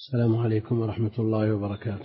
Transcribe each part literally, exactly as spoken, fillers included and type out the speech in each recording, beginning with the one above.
السلام عليكم ورحمة الله وبركاته.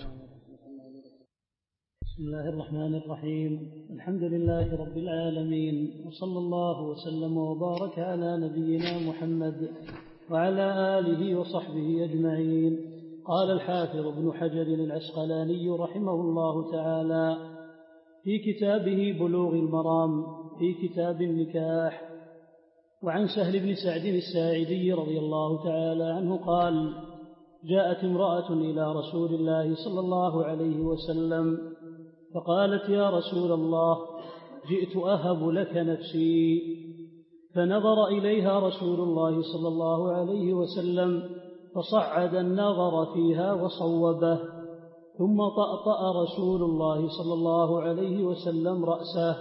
بسم الله الرحمن الرحيم. الحمد لله رب العالمين، وصلى الله وسلم وبارك على نبينا محمد وعلى آله وصحبه أجمعين. قال الحافظ ابن حجر العسقلاني رحمه الله تعالى في كتابه بلوغ المرام في كتاب النكاح: وعن سهل بن سعد الساعدي رضي الله تعالى عنه قال: جاءت امرأة إلى رسول الله صلى الله عليه وسلم فقالت: يا رسول الله، جئت أهب لك نفسي. فنظر إليها رسول الله صلى الله عليه وسلم فصعد النظر فيها وصوبه، ثم طأطأ رسول الله صلى الله عليه وسلم رأسه.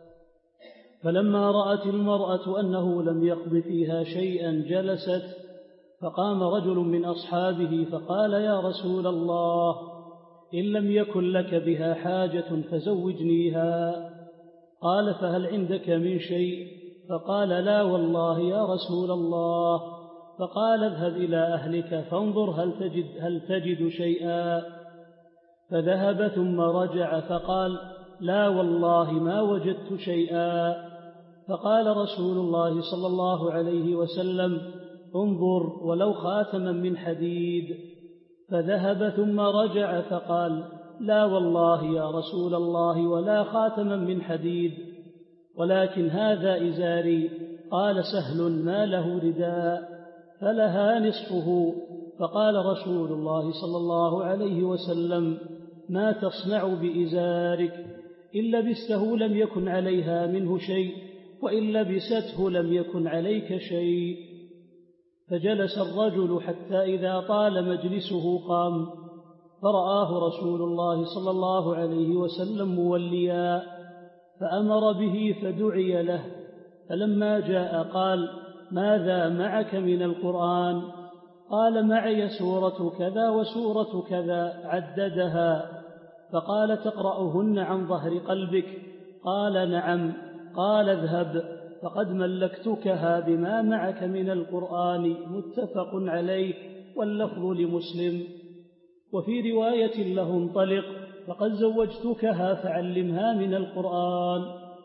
فلما رأت المرأة أنه لم يقض فيها شيئا جلست، فقام رجل من أصحابه فقال: يا رسول الله، إن لم يكن لك بها حاجة فزوجنيها. قال: فهل عندك من شيء؟ فقال: لا والله يا رسول الله. فقال: اذهب إلى أهلك فانظر هل تجد, هل تجد شيئا. فذهب ثم رجع فقال: لا والله ما وجدت شيئا. فقال رسول الله صلى الله عليه وسلم: انظر ولو خاتما من حديد. فذهب ثم رجع فقال: لا والله يا رسول الله ولا خاتما من حديد، ولكن هذا إزاري. قال سهل: ما له رداء؟ فلها نصفه. فقال رسول الله صلى الله عليه وسلم: ما تصنع بإزارك؟ إن لبسته لم يكن عليها منه شيء، وإن لبسته لم يكن عليك شيء. فجلس الرجل حتى إذا طال مجلسه قام، فرآه رسول الله صلى الله عليه وسلم موليا، فأمر به فدعي له. فلما جاء قال: ماذا معك من القرآن؟ قال: معي سورة كذا وسورة كذا، عددها. فقال: تقرأهن عن ظهر قلبك؟ قال: نعم. قال: اذهب فقد ملكتكها بما معك من القرآن. متفق عليه، واللفظ لمسلم. وفي رواية له: انطلق فقد زوجتكها فعلمها من القرآن.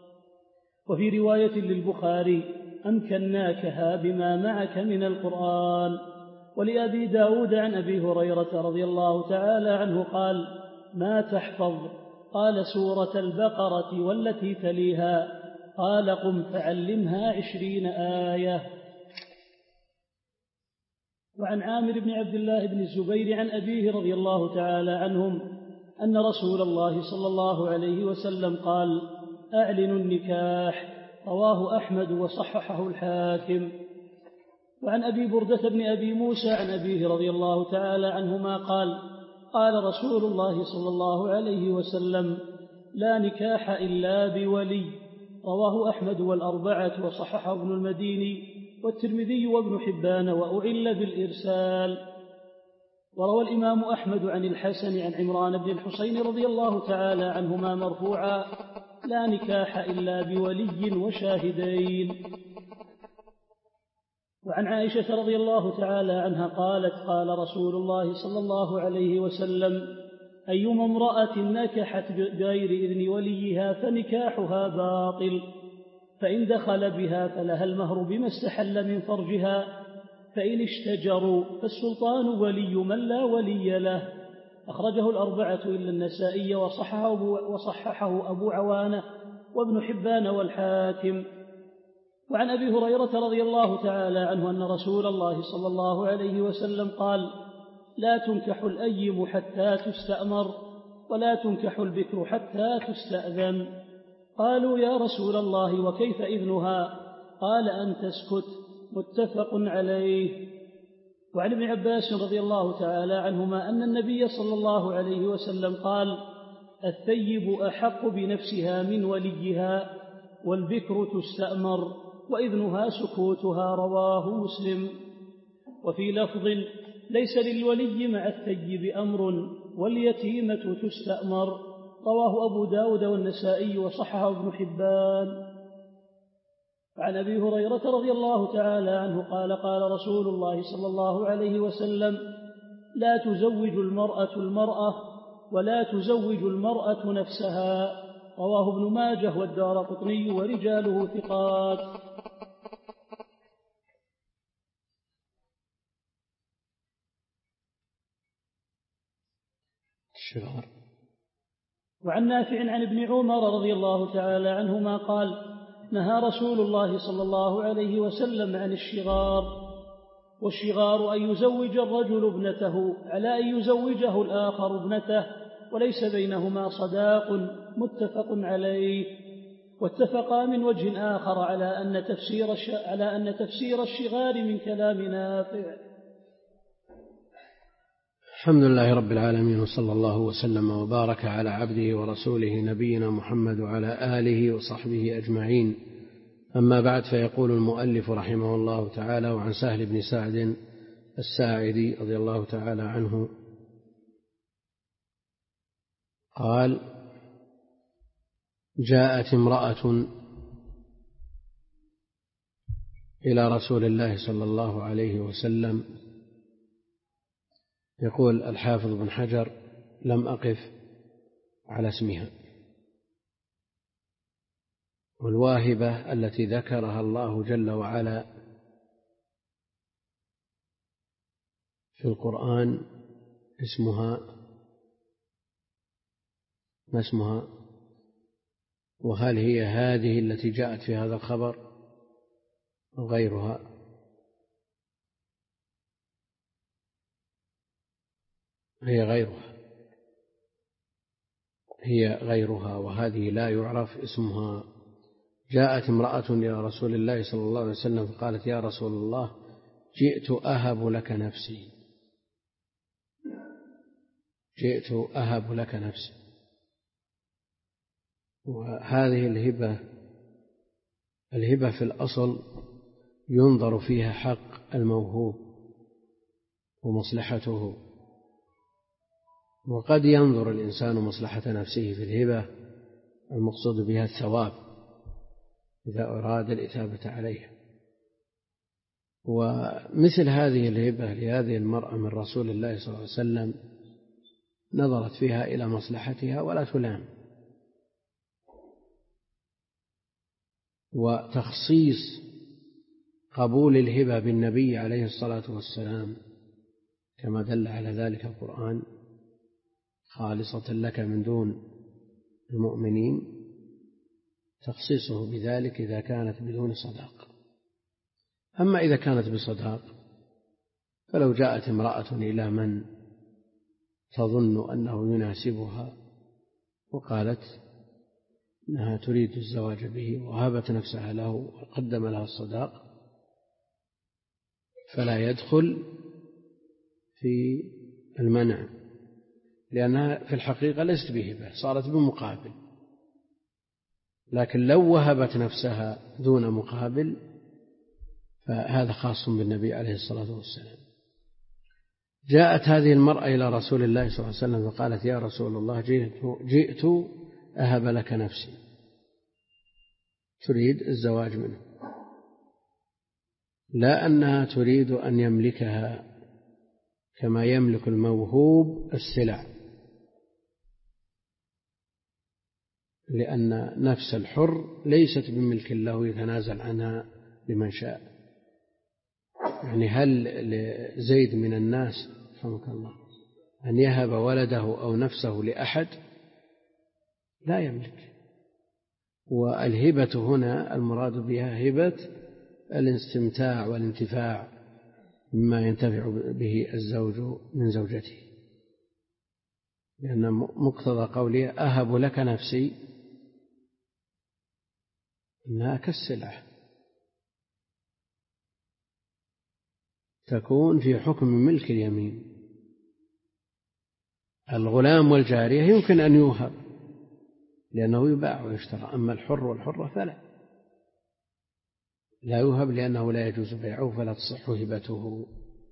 وفي رواية للبخاري: أمكناكها بما معك من القرآن. ولأبي داود عن أبي هريرة رضي الله تعالى عنه قال: ما تحفظ؟ قال: سورة البقرة والتي تليها. قال: قم فعلمها عشرين آية. وعن عامر بن عبد الله بن الزبير عن أبيه رضي الله تعالى عنهم أن رسول الله صلى الله عليه وسلم قال: أعلنوا النكاح. رواه أحمد وصححه الحاكم. وعن أبي بردة بن أبي موسى عن أبيه رضي الله تعالى عنهما قال: قال رسول الله صلى الله عليه وسلم: لا نكاح إلا بولي. رواه أحمد والأربعة وصححه ابن المديني والترمذي وابن حبان، وأعل بالإرسال. وروى الإمام أحمد عن الحسن عن عمران بن الحسين رضي الله تعالى عنهما مرفوعا: لا نكاح إلا بولي وشاهدين. وعن عائشة رضي الله تعالى عنها قالت: قال رسول الله صلى الله عليه وسلم: أيما امرأة نكحت بغير إذن وليها فنكاحها باطل، فإن دخل بها فلها المهر بما استحل من فرجها، فإن اشتجروا فالسلطان ولي من لا ولي له. أخرجه الأربعة إلا النسائي وصححه أبو, وصححه أبو عوانة وابن حبان والحاكم. وعن أبي هريرة رضي الله تعالى عنه أن رسول الله صلى الله عليه وسلم قال: لا تنكح الأيم حتى تستأمر، ولا تنكح البكر حتى تستأذن. قالوا: يا رسول الله وكيف إذنها؟ قال: أن تسكت. متفق عليه. وعن ابن عباس رضي الله تعالى عنهما أن النبي صلى الله عليه وسلم قال: الثيب أحق بنفسها من وليها، والبكر تستأمر وإذنها سكوتها. رواه مسلم. وفي لفظ: ليس للولي مع الثيب أمر، واليتيمة تستأمر. رواه أبو داود والنسائي وصححه ابن حبان. عن أبي هريرة رضي الله تعالى عنه قال: قال رسول الله صلى الله عليه وسلم: لا تزوج المرأة المرأة ولا تزوج المرأة نفسها. رواه ابن ماجه والدارقطني ورجاله ثقات. الشغار. وعن نافع عن ابن عمر رضي الله تعالى عنهما قال: نهى رسول الله صلى الله عليه وسلم عن الشغار، والشغار أن يزوج الرجل ابنته على أن يزوجه الآخر ابنته وليس بينهما صداق، متفق عليه. واتفقا من وجه آخر على أن تفسير على أن تفسير الشغار من كلام نافع. الحمد لله رب العالمين، وصلى الله وسلم وبارك على عبده ورسوله نبينا محمد وعلى آله وصحبه أجمعين. أما بعد، فيقول المؤلف رحمه الله تعالى: وعن سهل بن سعد الساعدي رضي الله تعالى عنه قال: جاءت امرأة إلى رسول الله صلى الله عليه وسلم. يقول الحافظ بن حجر: لم أقف على اسمها. والواهبة التي ذكرها الله جل وعلا في القرآن اسمها ما اسمها؟ وهل هي هذه التي جاءت في هذا الخبر أو غيرها؟ هي غيرها هي غيرها وهذه لا يعرف اسمها. جاءت امرأة إلى رسول الله صلى الله عليه وسلم فقالت: يا رسول الله، جئت أهب لك نفسي جئت أهب لك نفسي. وهذه الهبة الهبة في الأصل ينظر فيها حق الموهوب ومصلحته، وقد ينظر الإنسان مصلحة نفسه في الهبة المقصود بها الثواب إذا أراد الإثابة عليها. ومثل هذه الهبة لهذه المرأة من رسول الله صلى الله عليه وسلم نظرت فيها إلى مصلحتها ولا تلام. وتخصيص قبول الهبة بالنبي عليه الصلاة والسلام كما دل على ذلك القرآن: خالصة لك من دون المؤمنين، تخصيصه بذلك إذا كانت بدون صداق. أما إذا كانت بصداق فلو جاءت امرأة إلى من تظن أنه يناسبها وقالت أنها تريد الزواج به وهبت نفسها له وقدم لها الصداق، فلا يدخل في المنع، لأنها في الحقيقة ليست بهبة، صارت بمقابل. لكن لو وهبت نفسها دون مقابل فهذا خاص بالنبي عليه الصلاة والسلام. جاءت هذه المرأة إلى رسول الله صلى الله عليه وسلم فقالت: يا رسول الله، جئت أهب لك نفسي، تريد الزواج منه، لا أنها تريد أن يملكها كما يملك الموهوب السلع، لأن نفس الحر ليست بملك له يتنازل عنها لمن شاء. يعني هل لزيد من الناس رحمك الله أن يهب ولده أو نفسه لأحد؟ لا يملك. والهبة هنا المراد بها هبة الاستمتاع والانتفاع مما ينتفع به الزوج من زوجته، لأن مقتضى قوله أهب لك نفسي إنها كالسلعة تكون في حكم ملك اليمين. الغلام والجارية يمكن أن يوهب لأنه يباع ويشترى، أما الحر والحرة فلا لا يوهب لأنه لا يجوز بيعه فلا تصح هبته.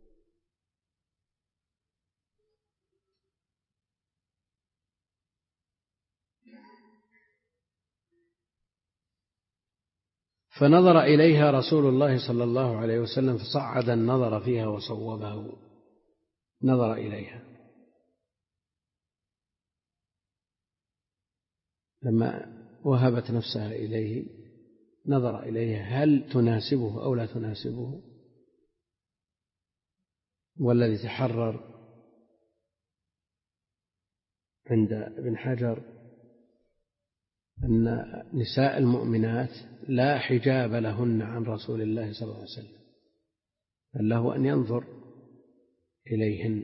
فنظر إليها رسول الله صلى الله عليه وسلم فصعد النظر فيها وصوبه. نظر إليها لما وهبت نفسها إليه نظر إليها هل تناسبه أو لا تناسبه. والذي تحرر عند ابن حجر أن نساء المؤمنات لا حجاب لهن عن رسول الله صلى الله عليه وسلم، بل له أن ينظر إليهن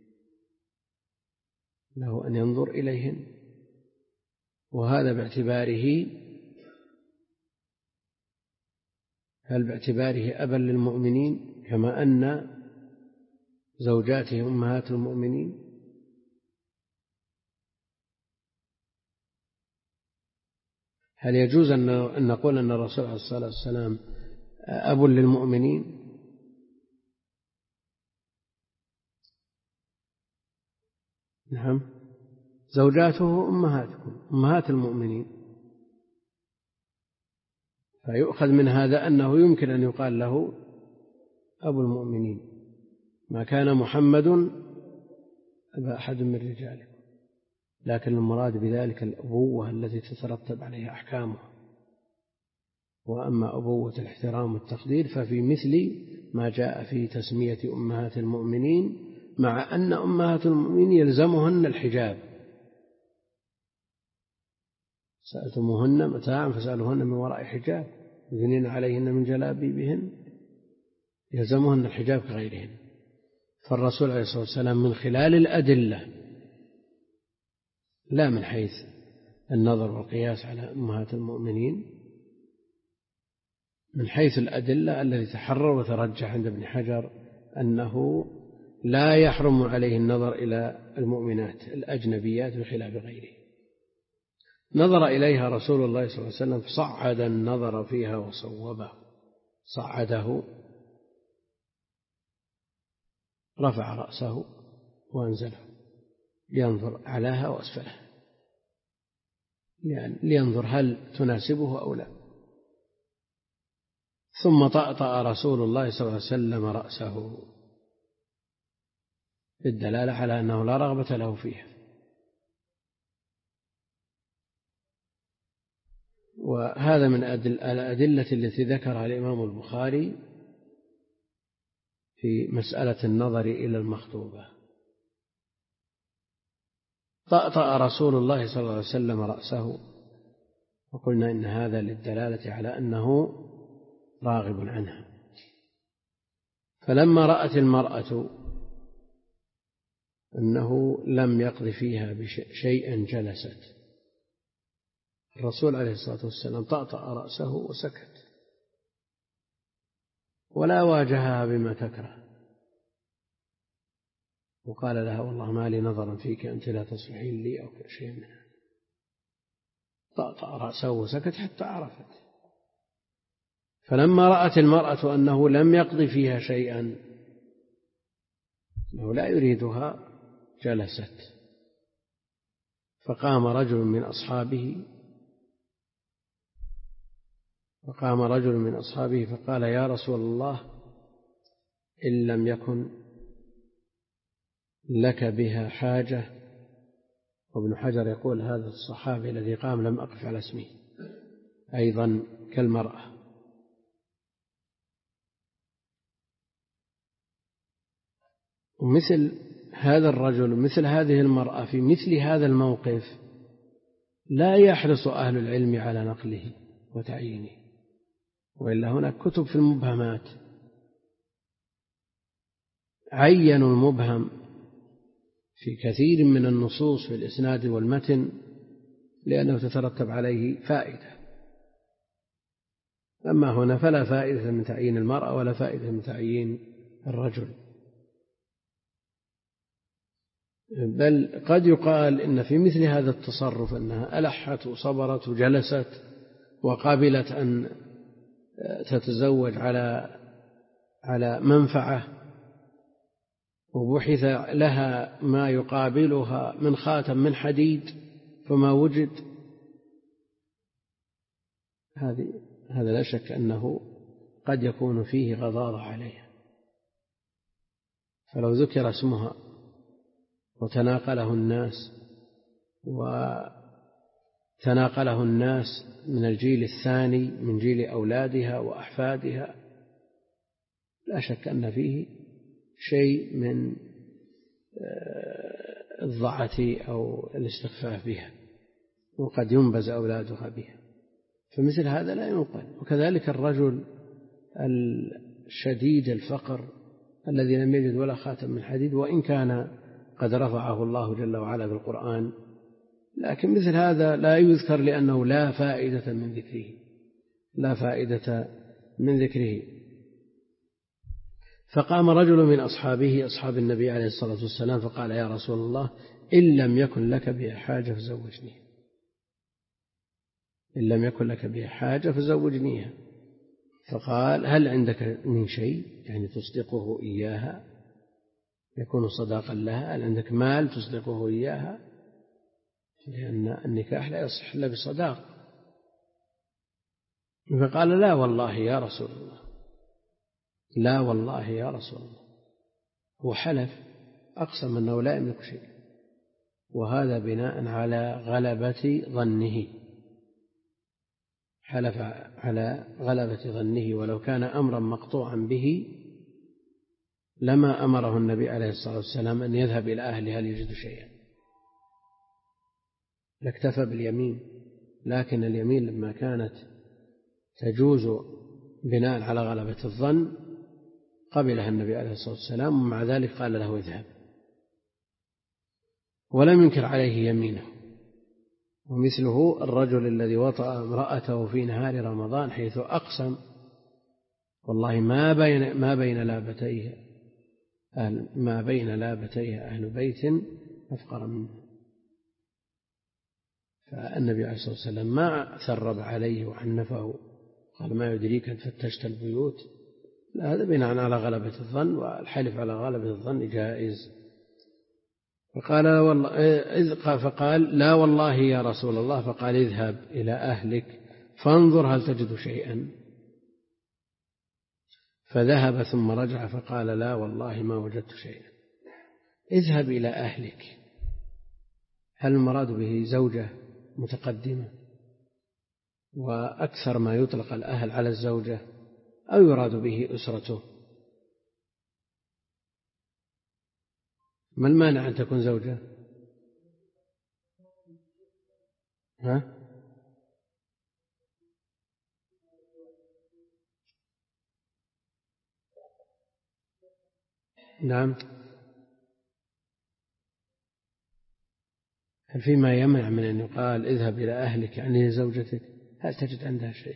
له أن ينظر إليهن وهذا باعتباره هل باعتباره أبا للمؤمنين كما أن زوجاته أمهات المؤمنين؟ هل يجوز أن نقول أن الرسول عليه الصلاة والسلام أب للمؤمنين؟ نعم، زوجاته أمهاتكم أمهات المؤمنين، فيؤخذ من هذا أنه يمكن أن يقال له أبو المؤمنين، ما كان محمد أبا أحد من رجالكم، لكن المراد بذلك الأبوة التي تترتب عليها أحكامه. وأما أبوة الاحترام والتقدير ففي مثل ما جاء في تسمية أمهات المؤمنين، مع أن أمهات المؤمنين يلزمهن الحجاب. سألتموهن متاعا فسألوهن من وراء حجاب يثنين عليهن من جلابيبهن، يلزمهن الحجاب كغيرهن. فالرسول عليه الصلاة والسلام من خلال الأدلة لا من حيث النظر والقياس على أمهات المؤمنين، من حيث الأدلة الذي تحرر وترجح عند ابن حجر أنه لا يحرم عليه النظر إلى المؤمنات الأجنبيات بخلاف غيره. نظر إليها رسول الله صلى الله عليه وسلم فصعد النظر فيها وصوبه، صعده رفع رأسه وأنزله لينظر أعلاها وأسفلها، يعني لينظر هل تناسبه أو لا. ثم طأطأ رسول الله صلى الله عليه وسلم رأسه بالدلالة على أنه لا رغبة له فيها. وهذا من الأدلة التي ذكرها الإمام البخاري في مسألة النظر إلى المخطوبة. طأطأ رسول الله صلى الله عليه وسلم رأسه، وقلنا إن هذا للدلالة على أنه راغب عنها. فلما رأت المرأة أنه لم يقض فيها شيئا جلست. الرسول عليه الصلاة والسلام طأطأ رأسه وسكت ولا واجهها بما تكره، وقال لها والله ما لي نظرا فيك أنت لا تصلحين لي أو شيء من هذا. طأطأ رأسه وسكت حتى عرفت. فلما رأت المرأة أنه لم يقض فيها شيئا، أنه لا يريدها، جلست. فقام رجل من أصحابه فقام رجل من أصحابه فقال يا رسول الله إن لم يكن لك بها حاجة. وابن حجر يقول هذا الصحابي الذي قام لم أقف على اسمه أيضا كالمرأة. ومثل هذا الرجل مثل هذه المرأة في مثل هذا الموقف لا يحرص أهل العلم على نقله وتعيينه، وإلا هناك كتب في المبهمات عينوا المبهم في كثير من النصوص في الإسناد والمتن لأنه تترتب عليه فائدة. أما هنا فلا فائدة من تعيين المرأة ولا فائدة من تعيين الرجل، بل قد يقال إن في مثل هذا التصرف أنها ألحت وصبرت وجلست وقابلت أن تتزوج على على منفعة، وبحث لها ما يقابلها من خاتم من حديد فما وجد. هذه هذا لا شك أنه قد يكون فيه غضاضة عليها. فلو ذكر اسمها وتناقله الناس وتناقله الناس من الجيل الثاني من جيل أولادها وأحفادها، لا شك أن فيه شيء من الضعة أو الاستخفاف بها، وقد ينبز أولادها بها، فمثل هذا لا ينقل. وكذلك الرجل الشديد الفقر الذي لم يجد ولا خاتم من حديد، وإن كان قد رفعه الله جل وعلا بالقرآن، لكن مثل هذا لا يذكر لأنه لا فائدة من ذكره، لا فائدة من ذكره. فقام رجل من أصحابه أصحاب النبي عليه الصلاة والسلام فقال: يا رسول الله، إن لم يكن لك بها حاجة فزوجني، إن لم يكن لك بها حاجة فزوجنيها. فقال: هل عندك من شيء يعني تصدقه إياها يكون صداقا لها؟ هل عندك مال تصدقه إياها؟ لأن النكاح لا يصح إلا بصداق. فقال: لا والله يا رسول الله، لا والله يا رسول الله. هو حلف، أقسم أنه لا يملك شيء، وهذا بناء على غلبة ظنه، حلف على غلبة ظنه، ولو كان أمرا مقطوعا به لما أمره النبي عليه الصلاة والسلام أن يذهب إلى أهله هل يجد شيئا، لاكتفى باليمين. لكن اليمين لما كانت تجوز بناء على غلبة الظن قبلها النبي عليه الصلاة والسلام، ومع ذلك قال له اذهب، ولم ينكر عليه يمينه. ومثله الرجل الذي وطأ امرأته في نهار رمضان حيث أقسم والله ما بين ما بين لابتيها أهل ما بين لابتيها أهل بيت أفقر منه. فالنبي عليه الصلاة والسلام ما ثرب عليه وعنفه، قال: ما يدريك أن فتشت البيوت؟ لا، هذا بناء على غلبة الظن، والحلف على غلبة الظن جائز. فقال: والله فقال: لا والله يا رسول الله. فقال: اذهب إلى أهلك فانظر هل تجد شيئا. فذهب ثم رجع فقال: لا والله ما وجدت شيئا. اذهب إلى أهلك، هل المراد به زوجة متقدمة وأكثر ما يطلق الأهل على الزوجة، أو يراد به أسرته؟ ما المانع أن تكون زوجة؟ ها؟ نعم. هل فيما يمنع من أن يقال اذهب إلى أهلك يعني زوجتك؟ هل تجد عندها شيء؟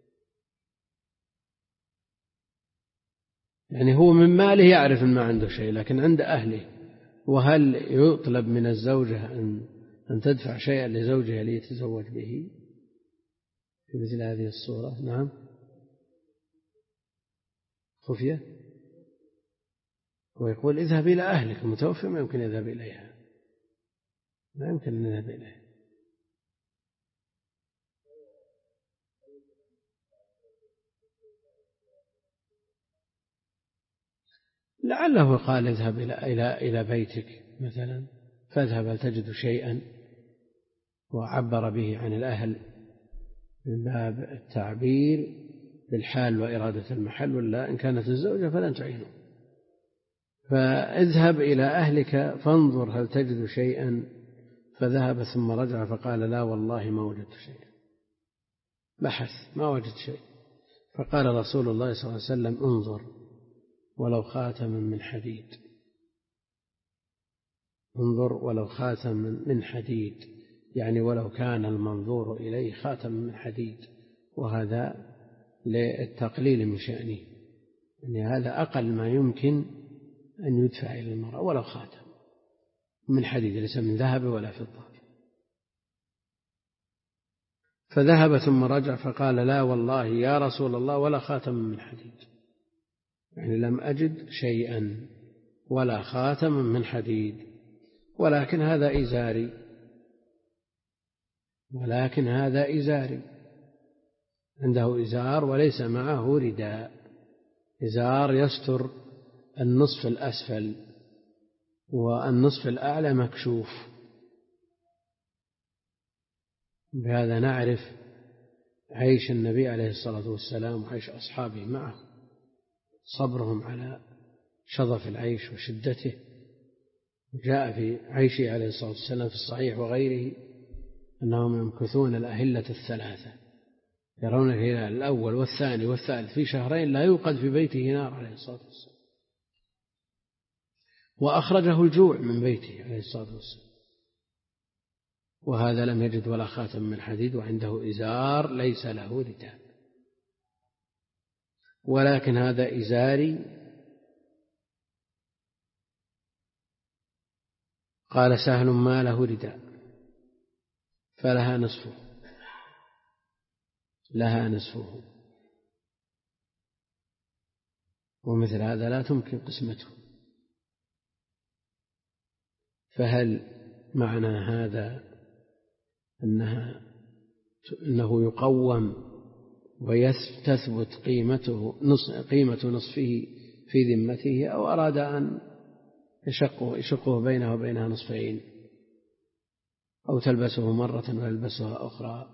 يعني هو من ماله يعرف أن ما عنده شيء، لكن عند أهله. وهل يطلب من الزوجة أن أن تدفع شيئا لزوجها ليتزوج به في مثل هذه الصورة؟ نعم. خفية. ويقول اذهب إلى أهلك، المتوفى ما يمكن يذهب إليها، ما يمكن أن يذهب إليها. لعله قال اذهب إلى إلى إلى بيتك مثلا، فاذهب هل تجد شيئا، وعبر به عن الأهل من باب التعبير بالحال وإرادة المحل، ولا إن كانت الزوجة فلن تعينه. فاذهب إلى أهلك فانظر هل تجد شيئا. فذهب ثم رجع فقال: لا والله ما وجدت شيئا. بحث ما وجد شيء. فقال رسول الله صلى الله عليه وسلم: انظر ولو خاتما من حديد، انظر ولو خاتما من حديد، يعني ولو كان المنظور إليه خاتم من حديد، وهذا للتقليل من شأنه، يعني هذا أقل ما يمكن أن يدفع إلى المرأة، ولو خاتم من حديد ليس من ذهب ولا فضة. فذهب ثم رجع فقال: لا والله يا رسول الله ولا خاتم من حديد، يعني لم أجد شيئا ولا خاتم من حديد، ولكن هذا إزاري، ولكن هذا إزاري، عنده إزار وليس معه رداء، إزار يستر النصف الأسفل والنصف الأعلى مكشوف. بهذا نعرف عيش النبي عليه الصلاة والسلام وعيش أصحابه معه، صبرهم على شظف العيش وشدته. جاء في عيشه عليه الصلاة والسلام في الصحيح وغيره أنهم يمكثون الأهلة الثلاثة، يرون الهلال الأول والثاني والثالث في شهرين لا يوقد في بيته نار عليه الصلاة والسلام، وأخرجه الجوع من بيته عليه الصلاة والسلام، وهذا لم يجد ولا خاتم من حديد وعنده إزار ليس له رداء، ولكن هذا إزاري. قال سهل ما له رداء فلها نصفه، لها نصفه، ومثل هذا لا تمكن قسمته. فهل معنى هذا أنها أنه يقوم وتثبت قيمته نص قيمة نصفه في ذمته، أو أراد أن يشقه, يشقه بينه وبينها نصفين، أو تلبسه مرة ويلبسها أخرى؟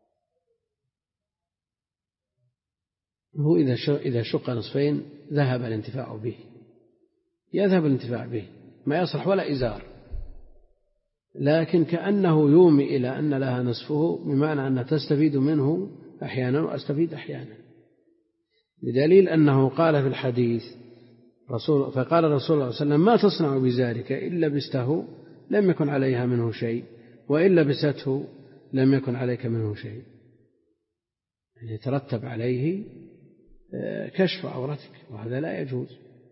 هو إذا شق نصفين ذهب الانتفاع به، يذهب الانتفاع به، ما يصلح ولا إزار، لكن كأنه يومي إلى أن لها نصفه، بمعنى أن تستفيد منه أحيانا وأستفيد أحيانا، بدليل أنه قال في الحديث رسول فقال رسول الله صلى الله عليه وسلم ما تصنع بزارك إن لبسته لم يكن عليها منه شيء وإن لبسته لم يكن عليك منه شيء، يعني يترتب عليه كشف عورتك، وهذا لا يجوز،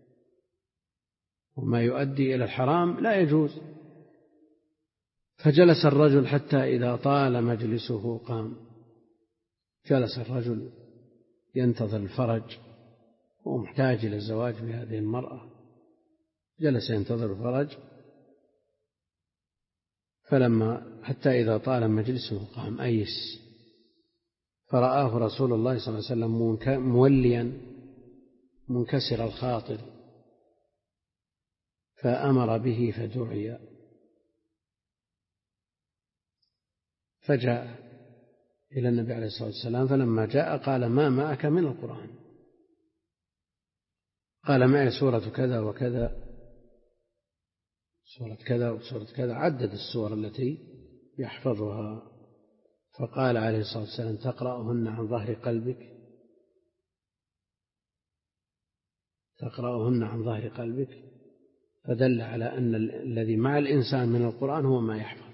وما يؤدي إلى الحرام لا يجوز. فجلس الرجل حتى إذا طال مجلسه قام. جلس الرجل ينتظر الفرج، هو محتاج إلى الزواج بهذه المرأة، جلس ينتظر الفرج، فلما حتى إذا طال مجلسه قام أيس، فرآه رسول الله صلى الله عليه وسلم موليا منكسر الخاطر، فأمر به فدعي، فجاء إلى النبي عليه الصلاة والسلام، فلما جاء قال ما معك من القرآن؟ قال معي سورة كذا وكذا، سورة كذا وسورة كذا، عدد السور التي يحفظها. فقال عليه الصلاة والسلام تقرأهن عن ظهر قلبك، تقرأهن عن ظهر قلبك، فدل على أن الذي مع الإنسان من القرآن هو ما يحفظ،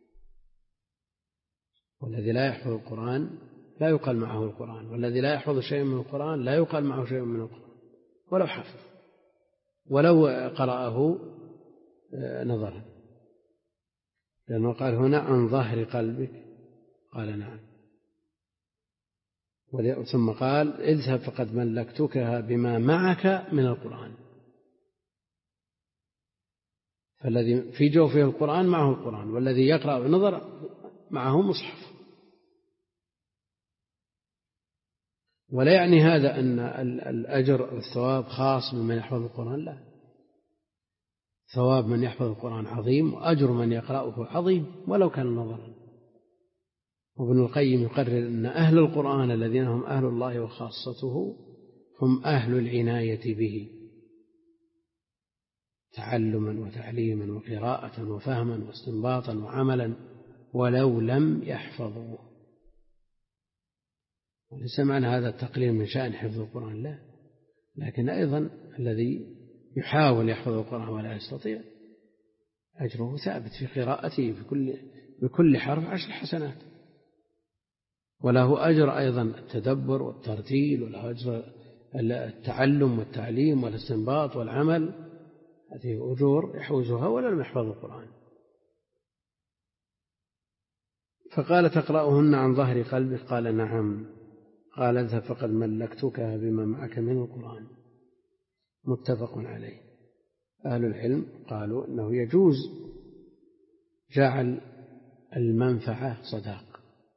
والذي لا يحفظ القرآن لا يقال معه القرآن، والذي لا يحفظ شيء من القرآن لا يقال معه شيء من القرآن، ولو حفظ ولو قرأه نظرا، لأنه قال هنا عن ظهر قلبك، قال نعم، ثم قال اذهب فقد ملكتكها بما معك من القرآن، فالذي في جوفه القرآن معه القرآن، والذي يقرأ نظر معه مصحف. ولا يعني هذا أن الأجر والثواب خاص بمن يحفظ القرآن، لا، ثواب من يحفظ القرآن عظيم، وأجر من يقرأه عظيم ولو كان نظرا. وابن القيم يقرر أن أهل القرآن الذين هم أهل الله وخاصته هم أهل العناية به تعلما وتعليما وقراءة وفهما واستنباطا وعملا، ولو لم يحفظوه. وليس معنى هذا التقليل من شأن حفظ القرآن، لا، لكن أيضا الذي يحاول يحفظ القرآن ولا يستطيع أجره ثابت في قراءته بكل, بكل حرف عشر حسنات، وله أجر أيضا التدبر والترتيل، وله أجر التعلم والتعليم والاستنباط والعمل، هذه أجور يحوزها ولا لم يحفظ القرآن. فقال تقرأهن عن ظهر قلبك؟ قال نعم. قال اذهب فقد ملكتكها بما معك من القرآن. متفق عليه. أهل العلم قالوا أنه يجوز جعل المنفعة صداق،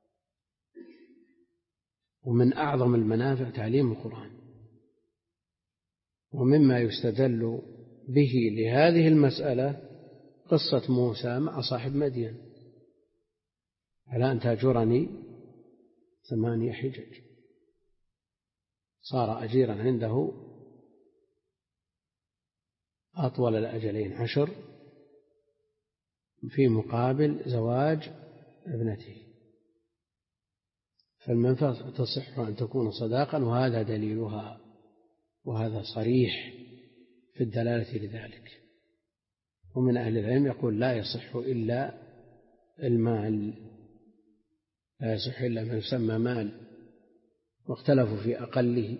ومن أعظم المنافع تعليم القرآن. ومما يستدل به لهذه المسألة قصة موسى مع صاحب مدين على أن تأجرني ثمانية حجج، صار أجيرا عنده أطول الأجلين عشر في مقابل زواج ابنته، فالمنفعة تصح أن تكون صداقا، وهذا دليلها، وهذا صريح في الدلالة لذلك. ومن أهل العلم يقول لا يصح إلا المال، لا يصح إلا ما يسمى مال، واختلفوا في أقله،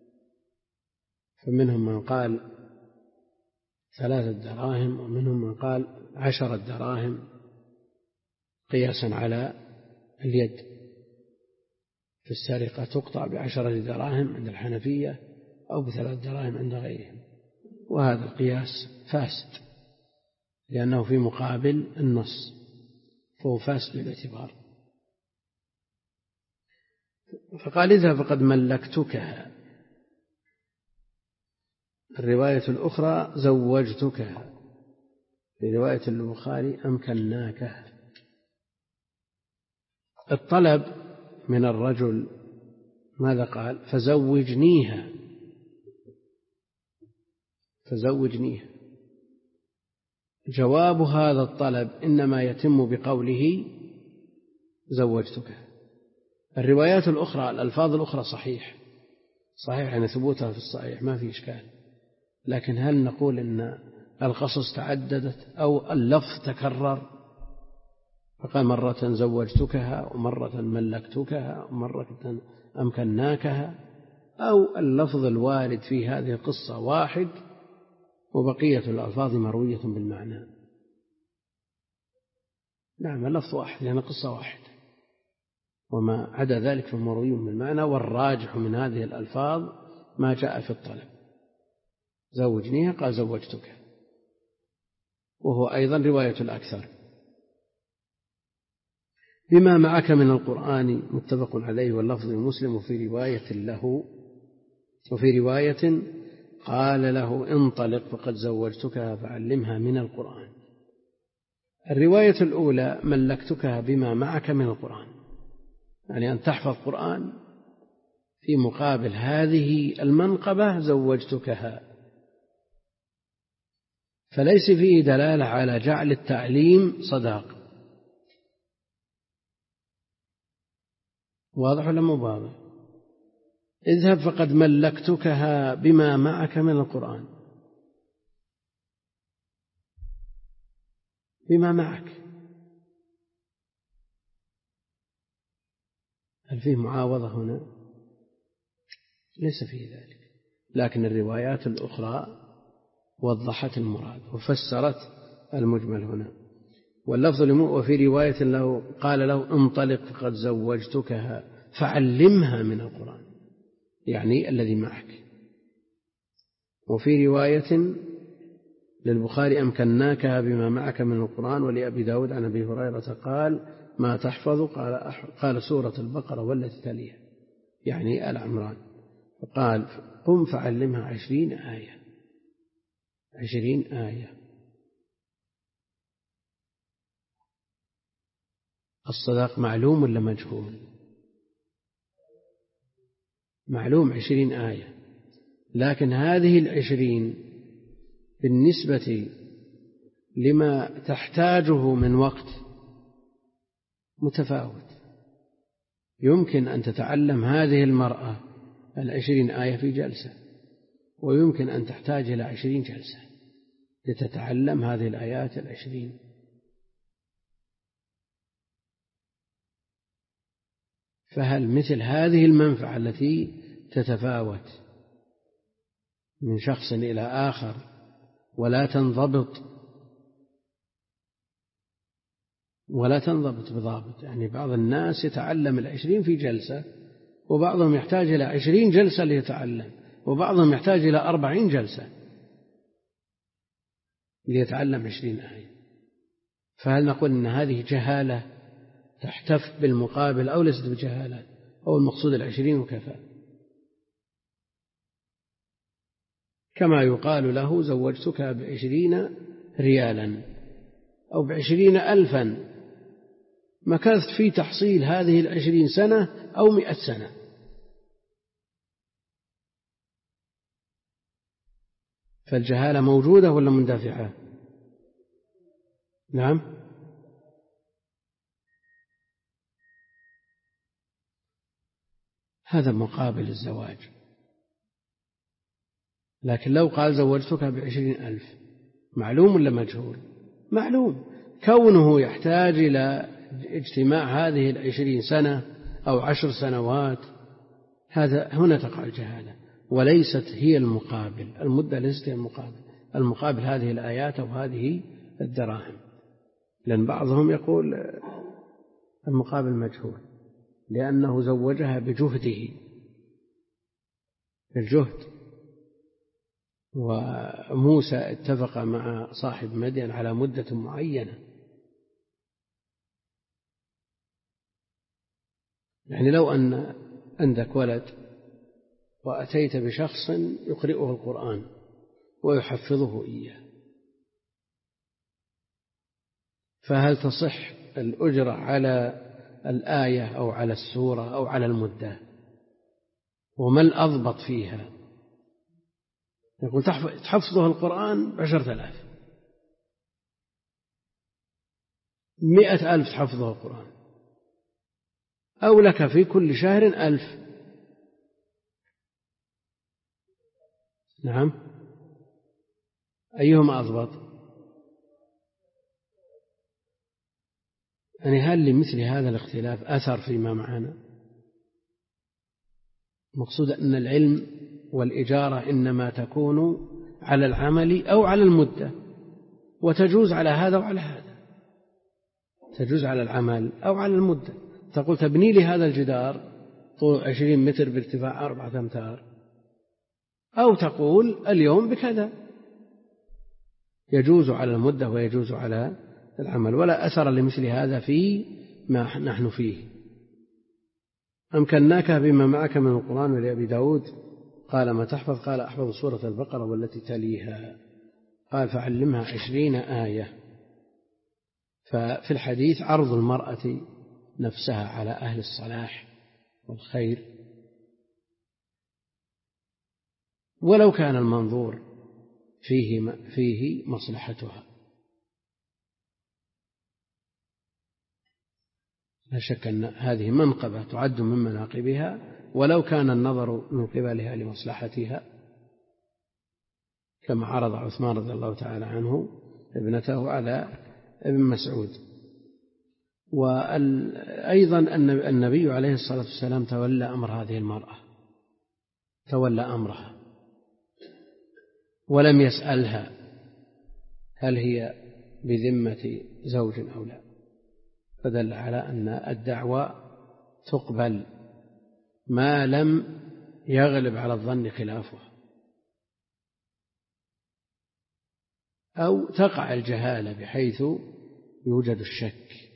فمنهم من قال ثلاثة دراهم، ومنهم من قال عشرة دراهم قياسا على اليد، في السرقة تقطع بعشرة دراهم عند الحنفية أو بثلاث دراهم عند غيرهم، وهذا القياس فاسد لأنه في مقابل النص، فهو فاسد بالاعتبار. فقال إذا فقد ملكتكها. الرواية الأخرى زوجتكها، في رواية البخاري أمكناكها. الطلب من الرجل ماذا قال؟ فزوجنيها، فزوجنيها. جواب هذا الطلب إنما يتم بقوله زوجتكها. الروايات الأخرى الألفاظ الأخرى صحيح صحيح يعني ثبوتها في الصحيح ما في إشكال، لكن هل نقول إن القصص تعددت أو اللفظ تكرر؟ فقال مرة زوجتكها ومرة ملكتكها ومرة أمكناكها، أو اللفظ الوارد في هذه القصة واحد وبقية الألفاظ مروية بالمعنى؟ نعم اللفظ واحد لأن قصة واحدة، وما عدا ذلك فمروي بالمعنى. والراجح من هذه الألفاظ ما جاء في الطلب، زوجنيها قال زوجتك، وهو أيضا رواية الأكثر. بما معك من القرآن متفق عليه، واللفظ المسلم وفي رواية له، وفي رواية قال له انطلق فقد زوجتكها فعلمها من القرآن. الرواية الأولى ملكتكها بما معك من القرآن، يعني أن تحفظ قرآن، في مقابل هذه المنقبة زوجتكها، فليس فيه دلالة على جعل التعليم صداق. واضح ولا مو واضح؟ اذهب فقد ملكتكها بما معك من القرآن، بما معك، هل فيه معاوضة هنا؟ ليس فيه ذلك، لكن الروايات الأخرى وضحت المراد وفسرت المجمل هنا. واللفظ وفي رواية له قال له انطلق فقد زوجتكها فعلمها من القرآن، يعني الذي معك. وفي رواية للبخاري أمكناكها بما معك من القرآن. ولأبي داود عن أبي هريرة قال ما تحفظ؟ قال, قال سورة البقرة والتي تليها، يعني آل عمران. فقال قم فعلمها عشرين آية، عشرين آية. الصداق معلوم ولا مجهول؟ معلوم، عشرين آية، لكن هذه العشرين بالنسبة لما تحتاجه من وقت متفاوت. يمكن أن تتعلم هذه المرأة العشرين آية في جلسة، ويمكن أن تحتاج إلى عشرين جلسة لتتعلم هذه الآيات العشرين. فهل مثل هذه المنفعة التي تتفاوت من شخص إلى آخر ولا تنضبط ولا تنضبط بضابط، يعني بعض الناس يتعلم العشرين في جلسة، وبعضهم يحتاج إلى عشرين جلسة ليتعلم، وبعضهم يحتاج إلى أربعين جلسة ليتعلم عشرين آية. فهل نقول أن هذه جهالة تحتف بالمقابل أو ليست بجهالة، أو المقصود العشرين وكفى؟ كما يقال له زوجتك بعشرين ريالا، أو بعشرين ألفا مكثت في تحصيل هذه العشرين سنة أو مئة سنة. فالجهالة موجودة ولا مندفعة؟ نعم. هذا مقابل الزواج. لكن لو قال زوجتك بعشرين ألف، معلوم ولا مجهول؟ معلوم. كونه يحتاج إلى اجتماع هذه العشرين سنة أو عشر سنوات، هذا هنا تقع الجهالة، وليست هي المقابل. المدة ليست هي المقابل. المقابل هذه الآيات أو هذه الدراهم. لأن بعضهم يقول المقابل مجهول لأنه زوجها بجهده، بالجهد. وموسى اتفق مع صاحب مدين على مدة معينة. يعني لو أن عندك ولد وأتيت بشخص يقرئه القرآن ويحفظه إياه، فهل تصح الأجرة على الآية أو على السورة أو على المدة؟ وما الأضبط فيها؟ يقول تحفظه القرآن بعشرة آلاف، مئة ألف تحفظه القرآن، أو لك في كل شهر ألف. نعم، أيهما أضبط؟ يعني هل لمثل هذا الاختلاف أثر فيما معنا؟ مقصود أن العلم والإجارة إنما تكون على العمل أو على المدة، وتجوز على هذا وعلى هذا، تجوز على العمل أو على المدة. تقول تبني لي هذا الجدار طول عشرين متر بارتفاع أربعة أمتار، أو تقول اليوم بكذا، يجوز على المدة ويجوز على العمل، ولا أثر لمثل هذا في ما نحن فيه. أمكناك بما معك من القرآن ولأبي داود قال ما تحفظ؟ قال أحفظ سورة البقرة والتي تليها. قال فعلمها عشرين آية. ففي الحديث عرض المرأة نفسها على أهل الصلاح والخير، ولو كان المنظور فيه فيه مصلحتها. لا شك أن هذه منقبة تعد من مناقبها، ولو كان النظر من قبلها لمصلحتها، كما عرض عثمان رضي الله تعالى عنه ابنته على ابن مسعود. وأيضا أن النبي عليه الصلاة والسلام تولى أمر هذه المرأة، تولى أمرها ولم يسألها هل هي بذمة زوج أو لا، فدل على أن الدعوة تقبل ما لم يغلب على الظن خلافها، أو تقع الجهالة بحيث يوجد الشك.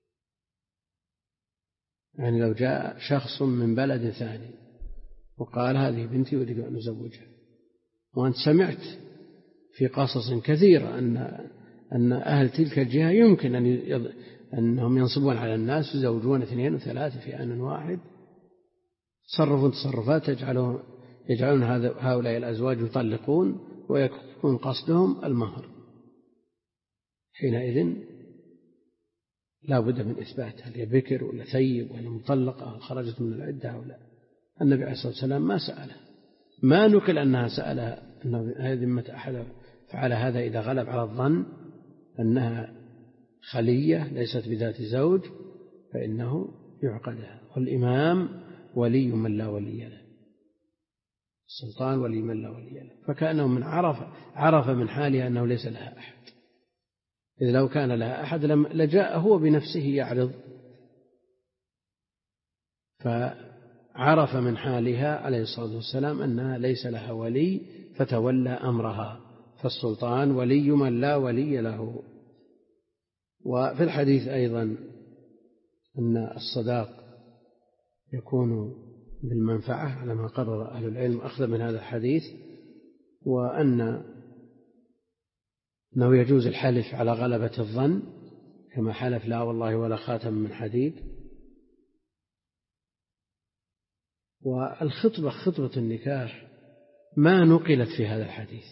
يعني لو جاء شخص من بلد ثاني وقال هذه بنتي أريد أن أزوجها، وأنت سمعت في قصص كثيرة أن أن أهل تلك الجهة يمكن أن يض... أنهم ينصبون على الناس يزوجون اثنين وثلاثة في آن واحد، تصرفون تصرفات يجعلون يجعلون هؤلاء الأزواج يطلقون ويكون قصدهم المهر. حينئذ لا بد من إثبات هل هي بكر ولا ثيب ولا مطلقة خرجت من العدة أو لا. النبي عليه الصلاة والسلام ما سألها، ما نقل أنها سألها أن هذه ذمة أحد فعل هذا إذا غلب على الظن أنها خلية ليست بذات زوج فإنه يعقدها. والإمام ولي من لا ولي له، السلطان ولي من لا ولي له. فكأنه من عرف عرف من حالها أنه ليس لها أحد، إذ لو كان لها أحد لجاء هو بنفسه يعرض. فعرف من حالها عليه الصلاة والسلام أنها ليس لها ولي فتولى أمرها، فالسلطان ولي من لا ولي له. وفي الحديث أيضا أن الصداق يكون بالمنفعة على ما قرر أهل العلم أخذ من هذا الحديث، وأن أنه يجوز الحلف على غلبة الظن كما حلف لا والله ولا خاتم من حديد. والخطبة خطبة النكاح ما نقلت في هذا الحديث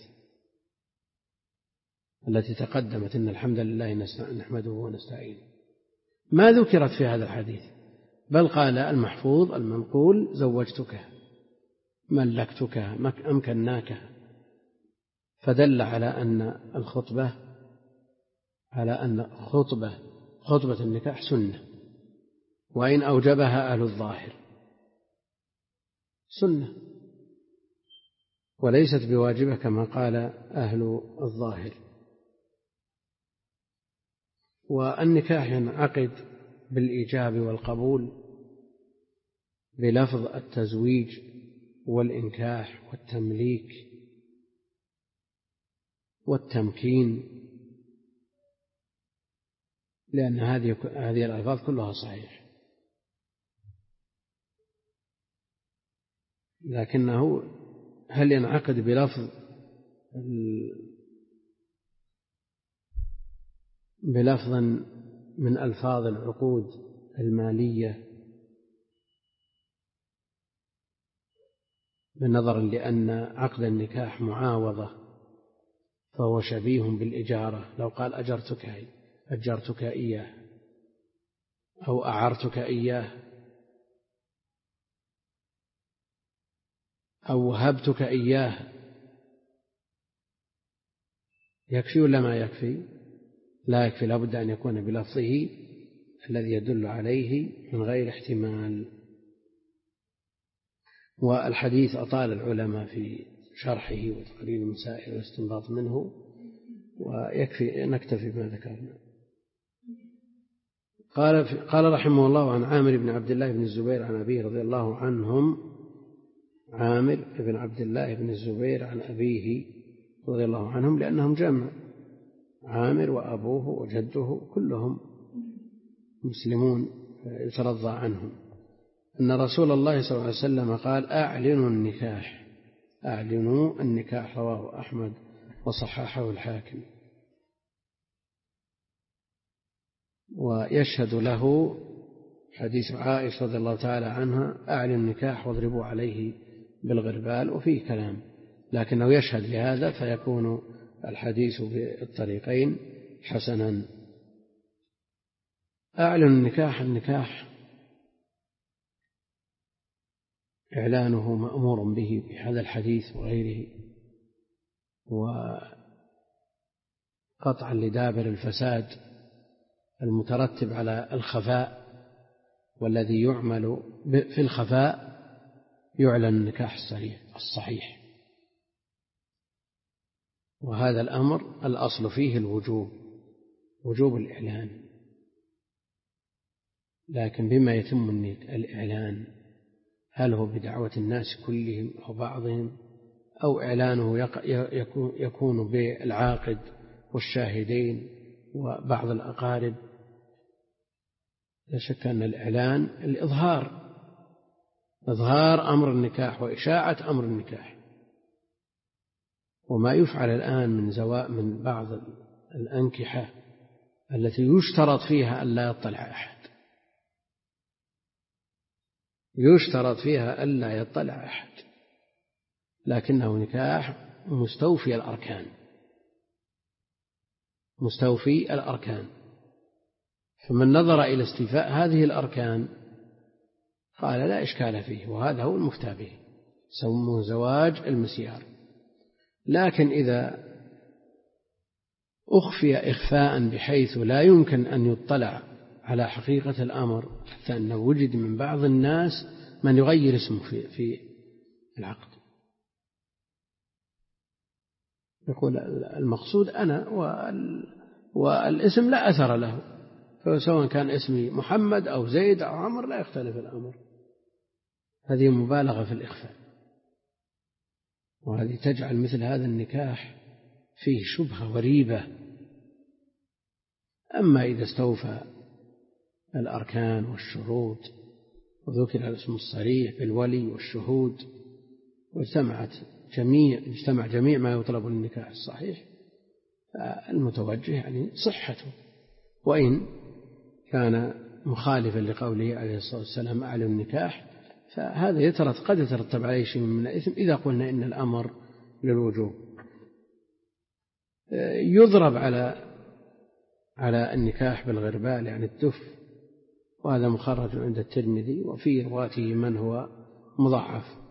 التي تقدمت إن الحمد لله نحمده ونستعينه، ما ذكرت في هذا الحديث، بل قال المحفوظ المنقول زوجتك ملكتك أمكناك، فدل على أن الخطبة على أن خطبة خطبة النكاح سنة، وإن أوجبها أهل الظاهر سنة وليست بواجبة كما قال أهل الظاهر. والنكاح ينعقد بالإيجاب والقبول بلفظ التزويج والإنكاح والتمليك والتمكين، لأن هذه هذه الألفاظ كلها صحيح، لكنه هل ينعقد بلفظ بلفظ من ألفاظ العقود المالية بالنظر لأن عقد النكاح معاوضة فهو شبيه بالإجارة، لو قال أجرتك أجرتك إياه أو أعرتك إياه أو وهبتك إياه يكفي ولا ما يكفي؟ لا يكفي، لا بد أن يكون بلفظه الذي يدل عليه من غير احتمال. والحديث أطال العلماء في شرحه وتقرير المسائل والاستنباط منه، ويكفي نكتفي بما ذكرنا. قال قال رحمه الله عن عامر بن عبد الله بن الزبير عن أبيه رضي الله عنهم، عامر بن عبد الله بن الزبير عن أبيه رضي الله عنهم لأنهم جمع، عامر وأبوه وجده كلهم مسلمون يترضى عنهم، أن رسول الله صلى الله عليه وسلم قال أعلنوا النكاح أعلنوا النكاح، رواه أحمد وصححه الحاكم. ويشهد له حديث عائشة رضي الله تعالى عنها أعلنوا النكاح واضربوا عليه بالغربال، وفيه كلام، لكنه يشهد لهذا فيكون الحديث بالطريقين حسنا. أعلن النكاح، النكاح إعلانه مأمور به بهذا الحديث وغيره، وقطعا لدابر الفساد المترتب على الخفاء، والذي يعمل في الخفاء يعلن النكاح الصحيح، وهذا الأمر الأصل فيه الوجوب، وجوب الإعلان، لكن بما يتم الإعلان، هل هو بدعوة الناس كلهم أو بعضهم، أو إعلانه يكون بالعاقد والشاهدين وبعض الأقارب؟ لا شك أن الإعلان الإظهار، إظهار أمر النكاح وإشاعة أمر النكاح. وما يفعل الآن من زواء من بعض الأنكحة التي يشترط فيها ألا يطلع أحد، يشترط فيها ألا يطلع أحد، لكنه نكاح مستوفي الأركان، مستوفي الأركان، فمن نظر إلى استيفاء هذه الأركان قال لا إشكال فيه، وهذا هو المفتى به، سموه زواج المسيار. لكن إذا أخفي إخفاء بحيث لا يمكن أن يطلع على حقيقة الأمر، حتى أنه وجد من بعض الناس من يغير اسمه في, في العقد، يقول المقصود أنا والاسم لا أثر له، فسواء كان اسمي محمد أو زيد أو عمر لا يختلف الأمر. هذه مبالغة في الإخفاء، وهذه تجعل مثل هذا النكاح فيه شبهة وريبة. أما إذا استوفى الأركان والشروط وذكر الاسم الصريح بالولي والشهود واجتمعت جميع اجتمع جميع ما يطلب للنكاح الصحيح، المتوجه يعني صحته، وإن كان مخالفا لقوله عليه الصلاة والسلام أعلن النكاح فهذا يترتب قد يترتب عليه شيء من الإثم إذا قلنا إن الأمر للوجوب. يضرب على على النكاح بالغربال يعني الدف، وهذا مخرج عند الترمذي، وفي رواته من هو مضاعف.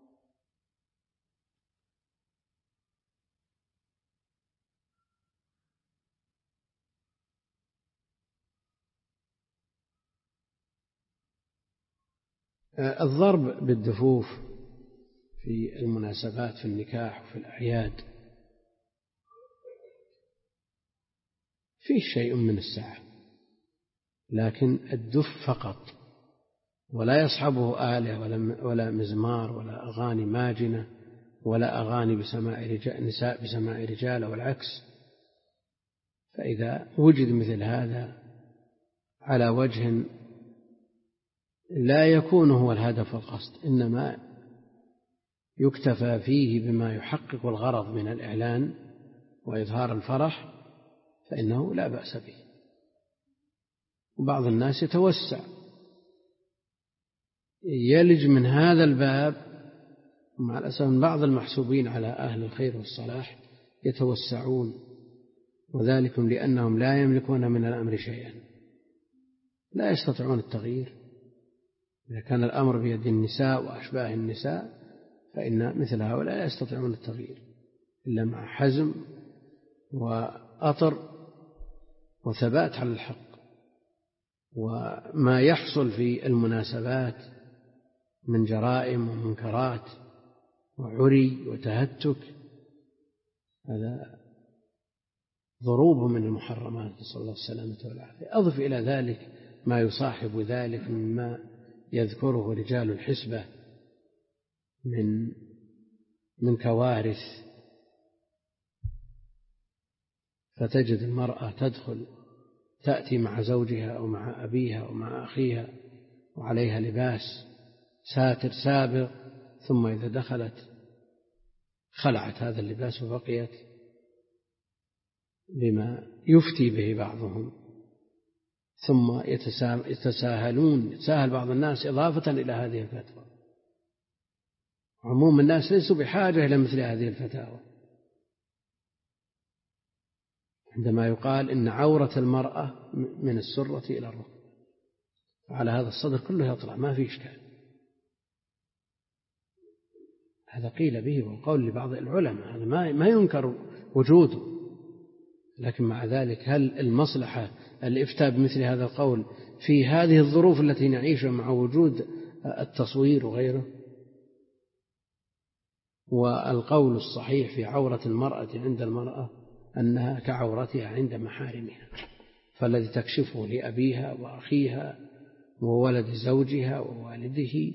الضرب بالدفوف في المناسبات في النكاح وفي الأعياد فيه شيء من السعة، لكن الدف فقط، ولا يصحبه آلة ولا مزمار ولا أغاني ماجنة ولا أغاني بسماع نساء بسماع رجال والعكس. فإذا وجد مثل هذا على وجه لا يكون هو الهدف والقصد، إنما يكتفى فيه بما يحقق الغرض من الإعلان وإظهار الفرح، فإنه لا بأس به. وبعض الناس يتوسع يلج من هذا الباب، مع الأسف بعض المحسوبين على أهل الخير والصلاح يتوسعون، وذلك لأنهم لا يملكون من الأمر شيئا، لا يستطيعون التغيير. إذا كان الأمر بيد النساء وأشباه النساء فإن مثل هؤلاء لا يستطيعون التغيير إلا مع حزم وأطر وثبات على الحق. وما يحصل في المناسبات من جرائم ومنكرات وعري وتهتك هذا ضروب من المحرمات، نسأل الله السلامة والعافية. أضف إلى ذلك ما يصاحب ذلك مما يذكره رجال الحسبة من من كوارث، فتجد المرأة تدخل تأتي مع زوجها أو مع أبيها أو مع أخيها وعليها لباس ساتر سابغ، ثم إذا دخلت خلعت هذا اللباس وبقيت بما يفتي به بعضهم، ثم يتساهلون يتساهل بعض الناس إضافة إلى هذه الفتوى. عموم الناس ليسوا بحاجة إلى مثل هذه الفتاوى. عندما يقال إن عورة المرأة من السرة إلى الركبة، على هذا الصدر كله يطلع ما في إشكال، هذا قيل به وقول لبعض العلماء، هذا ما ينكر وجوده، لكن مع ذلك هل المصلحة الإفتاء بمثل هذا القول في هذه الظروف التي نعيشها مع وجود التصوير وغيره؟ والقول الصحيح في عورة المرأة عند المرأة أنها كعورتها عند محارمها، فالذي تكشفه لأبيها وأخيها وولد زوجها ووالده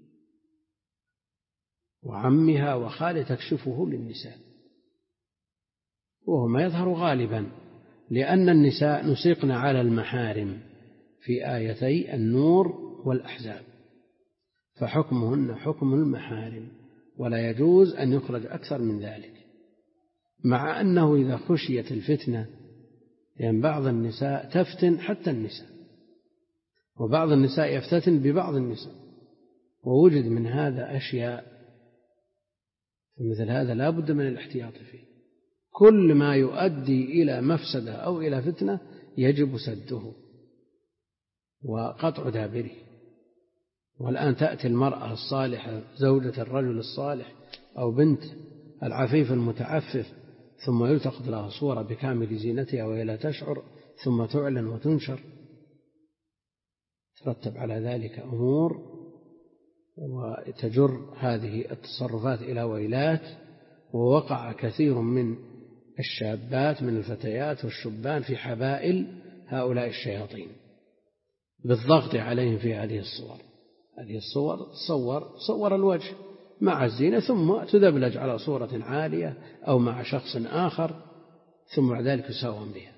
وعمها وخاله تكشفه للنساء، وهو ما يظهر غالبا، لأن النساء نسقن على المحارم في آيتي النور والأحزاب، فحكمهن حكم المحارم، ولا يجوز أن يخرج أكثر من ذلك. مع أنه إذا خشيت الفتنة، لأن بعض النساء تفتن حتى النساء، وبعض النساء يفتتن ببعض النساء، ووجد من هذا أشياء، فمثل هذا لا بد من الاحتياط فيه. كل ما يؤدي إلى مفسدة أو إلى فتنة يجب سده وقطع دابره. والآن تأتي المرأة الصالحة زوجة الرجل الصالح أو بنت العفيف المتعفف، ثم يلتقط لها صورة بكامل زينتها وهي لا تشعر، ثم تعلن وتنشر، ترتب على ذلك أمور وتجر هذه التصرفات إلى ويلات. ووقع كثير من الشابات من الفتيات والشبان في حبائل هؤلاء الشياطين بالضغط عليهم في هذه الصور. هذه الصور تصور صور الوجه مع الزينة، ثم تدبلج على صورة عالية أو مع شخص آخر، ثم بعد ذلك يساوم بها.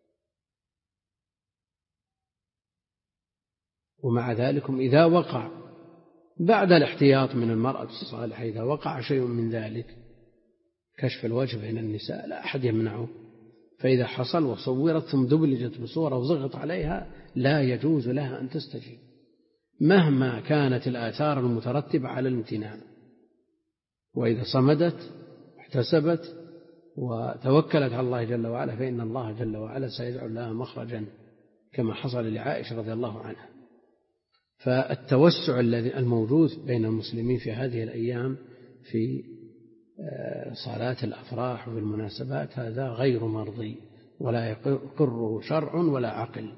ومع ذلك إذا وقع بعد الاحتياط من المرأة الصالحة، إذا وقع شيء من ذلك كشف الوجه بين النساء لا أحد يمنعه، فإذا حصل وصورت ثم دبلجت بصورة وضغط عليها لا يجوز لها أن تستجيب مهما كانت الآثار المترتبة على الامتنان. وإذا صمدت واحتسبت وتوكلت على الله جل وعلا فإن الله جل وعلا سيجعل لها مخرجا كما حصل لعائشة رضي الله عنها. فالتوسع الذي الموجود بين المسلمين في هذه الأيام في صلاة الأفراح وفي المناسبات هذا غير مرضي ولا يقره شرع ولا عقل.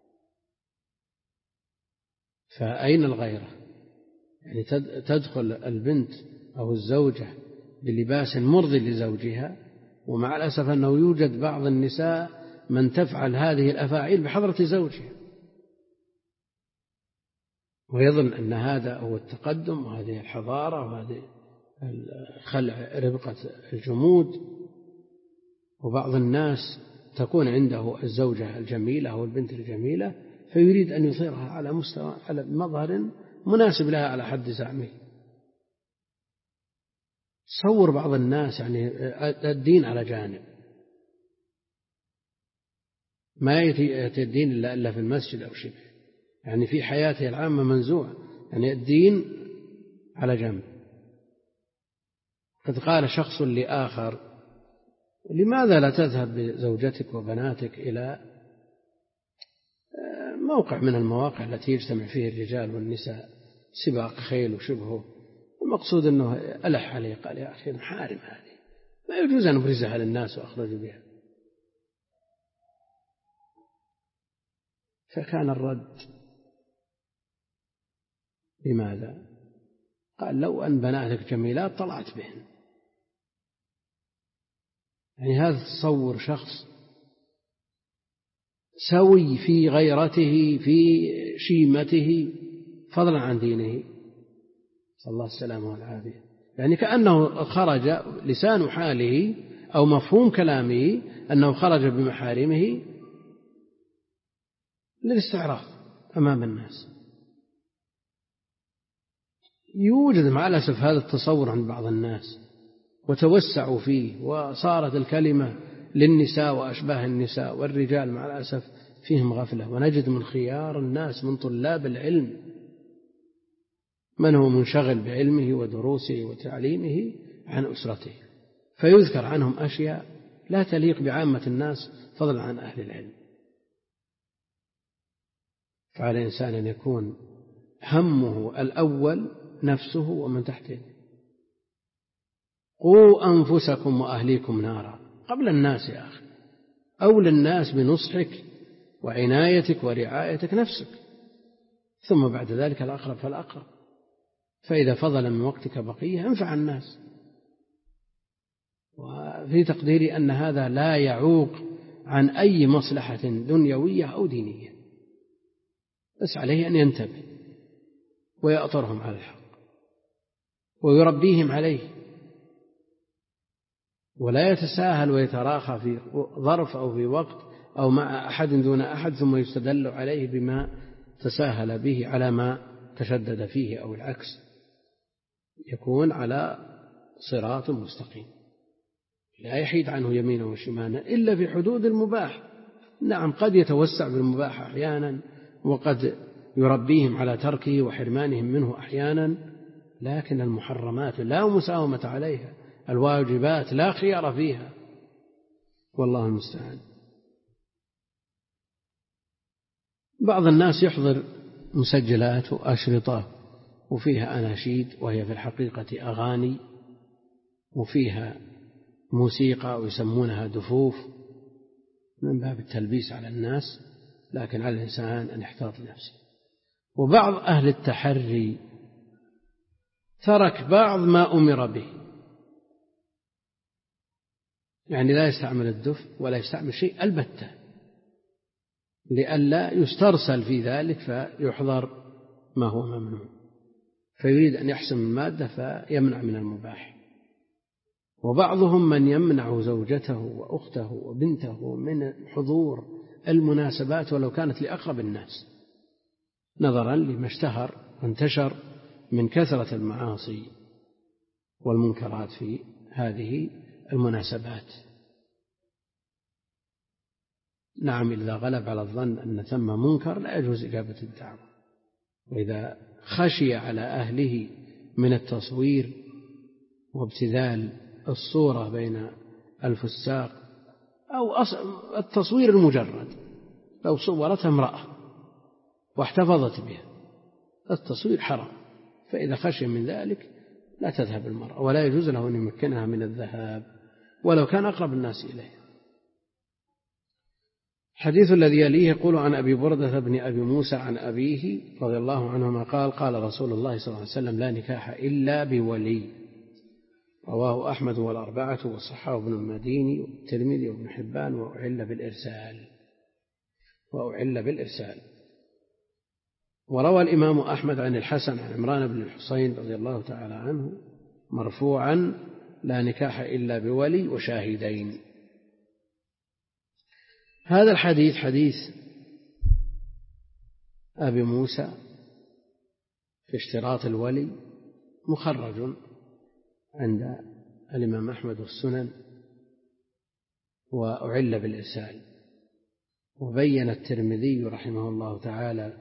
فأين الغيرة؟ يعني تدخل البنت أو الزوجة بلباس مرضي لزوجها، ومع الأسف أنه يوجد بعض النساء من تفعل هذه الأفاعيل بحضرة زوجها ويظن أن هذا هو التقدم وهذه الحضارة وهذه خلع ربقة الجمود. وبعض الناس تكون عنده الزوجة الجميلة أو البنت الجميلة فيريد أن يظهرها على مستوى على مظهر مناسب لها على حد زعمه. تصور بعض الناس يعني الدين على جانب، ما يأتي الدين إلا في المسجد أو شبه، يعني في حياته العامة منزوع، يعني الدين على جنب. قد قال شخص لآخر: لماذا لا تذهب بزوجتك وبناتك إلى موقع من المواقع التي يجتمع فيه الرجال والنساء، سباق خيل وشبهه، المقصود أنه ألح عليه. قال: يا أخي محارم هذه، ما يجوز أن أبرزها للناس وأخرج بها. فكان الرد لماذا؟ قال: لو أن بناتك جميلات طلعت بهن. يعني هذا تصور شخص سوي في غيرته في شيمته فضلا عن دينه، صلى الله السلامة والعافية. يعني كأنه خرج لسان حاله أو مفهوم كلامه أنه خرج بمحارمه للاستعراض أمام الناس. يوجد مع الأسف هذا التصور عند بعض الناس وتوسعوا فيه، وصارت الكلمة للنساء وأشباه النساء، والرجال مع الأسف فيهم غفلة. ونجد من خيار الناس من طلاب العلم من هو منشغل بعلمه ودروسه وتعليمه عن أسرته، فيذكر عنهم أشياء لا تليق بعامة الناس فضلا عن أهل العلم. فعلى الإنسان أن يكون همه الأول نفسه ومن تحته. قوا أنفسكم وأهليكم نارا، قبل الناس يا أخي. أولى الناس بنصحك وعنايتك ورعايتك نفسك، ثم بعد ذلك الأقرب فالأقرب. فإذا فضل من وقتك بقية انفع الناس. وفي تقديري أن هذا لا يعوق عن أي مصلحة دنيوية أو دينية، بس عليه أن ينتبه ويأطرهم على الحق ويربيهم عليه، ولا يتساهل ويتراخى في ظرف أو في وقت أو مع أحد دون أحد ثم يستدل عليه بما تساهل به على ما تشدد فيه، أو العكس، يكون على صراط مستقيم لا يحيد عنه يمينه وشماله إلا في حدود المباح. نعم، قد يتوسع بالمباح أحيانا، وقد يربيهم على تركه وحرمانهم منه أحيانا، لكن المحرمات لا مساومة عليها، الواجبات لا خيار فيها، والله المستعان. بعض الناس يحضر مسجلات وأشرطة وفيها أناشيد وهي في الحقيقة أغاني، وفيها موسيقى ويسمونها دفوف من باب التلبيس على الناس، لكن على الإنسان أن يحتاط لنفسه. وبعض أهل التحري ترك بعض ما أمر به، يعني لا يستعمل الدف ولا يستعمل شيء البتة لئلا يسترسل في ذلك فيحضر ما هو ممنوع، فيريد أن يحسن المادة فيمنع من المباح. وبعضهم من يمنع زوجته وأخته وبنته من حضور المناسبات ولو كانت لأقرب الناس، نظرا لما اشتهر وانتشر من كثرة المعاصي والمنكرات في هذه المناسبات. نعم إذا غلب على الظن أن ثم منكر لا يجوز إجابة الدعوة. وإذا خشي على أهله من التصوير وابتذال الصورة بين الفساق أو التصوير المجرد، لو صورتها امرأة واحتفظت بها التصوير حرام، فإذا خشي من ذلك لا تذهب المرأة، ولا يجوز له أن يمكنها من الذهاب ولو كان أقرب الناس إليه. الحديث الذي يليه يقول عن أبي بردة بن أبي موسى عن أبيه رضي الله عنهما قال قال رسول الله صلى الله عليه وسلم لا نكاح إلا بولي، رواه أحمد والأربعة وصححه ابن المديني والترمذي وابن حبان وأعل بالإرسال وأعل بالإرسال. وروى الإمام أحمد عن الحسن عن عمران بن الحصين رضي الله تعالى عنه مرفوعا لا نكاح إلا بولي وشاهدين. هذا الحديث حديث أبي موسى في اشتراط الولي مخرج عند الإمام أحمد والسنن وأعل بالإرسال. وبين الترمذي رحمه الله تعالى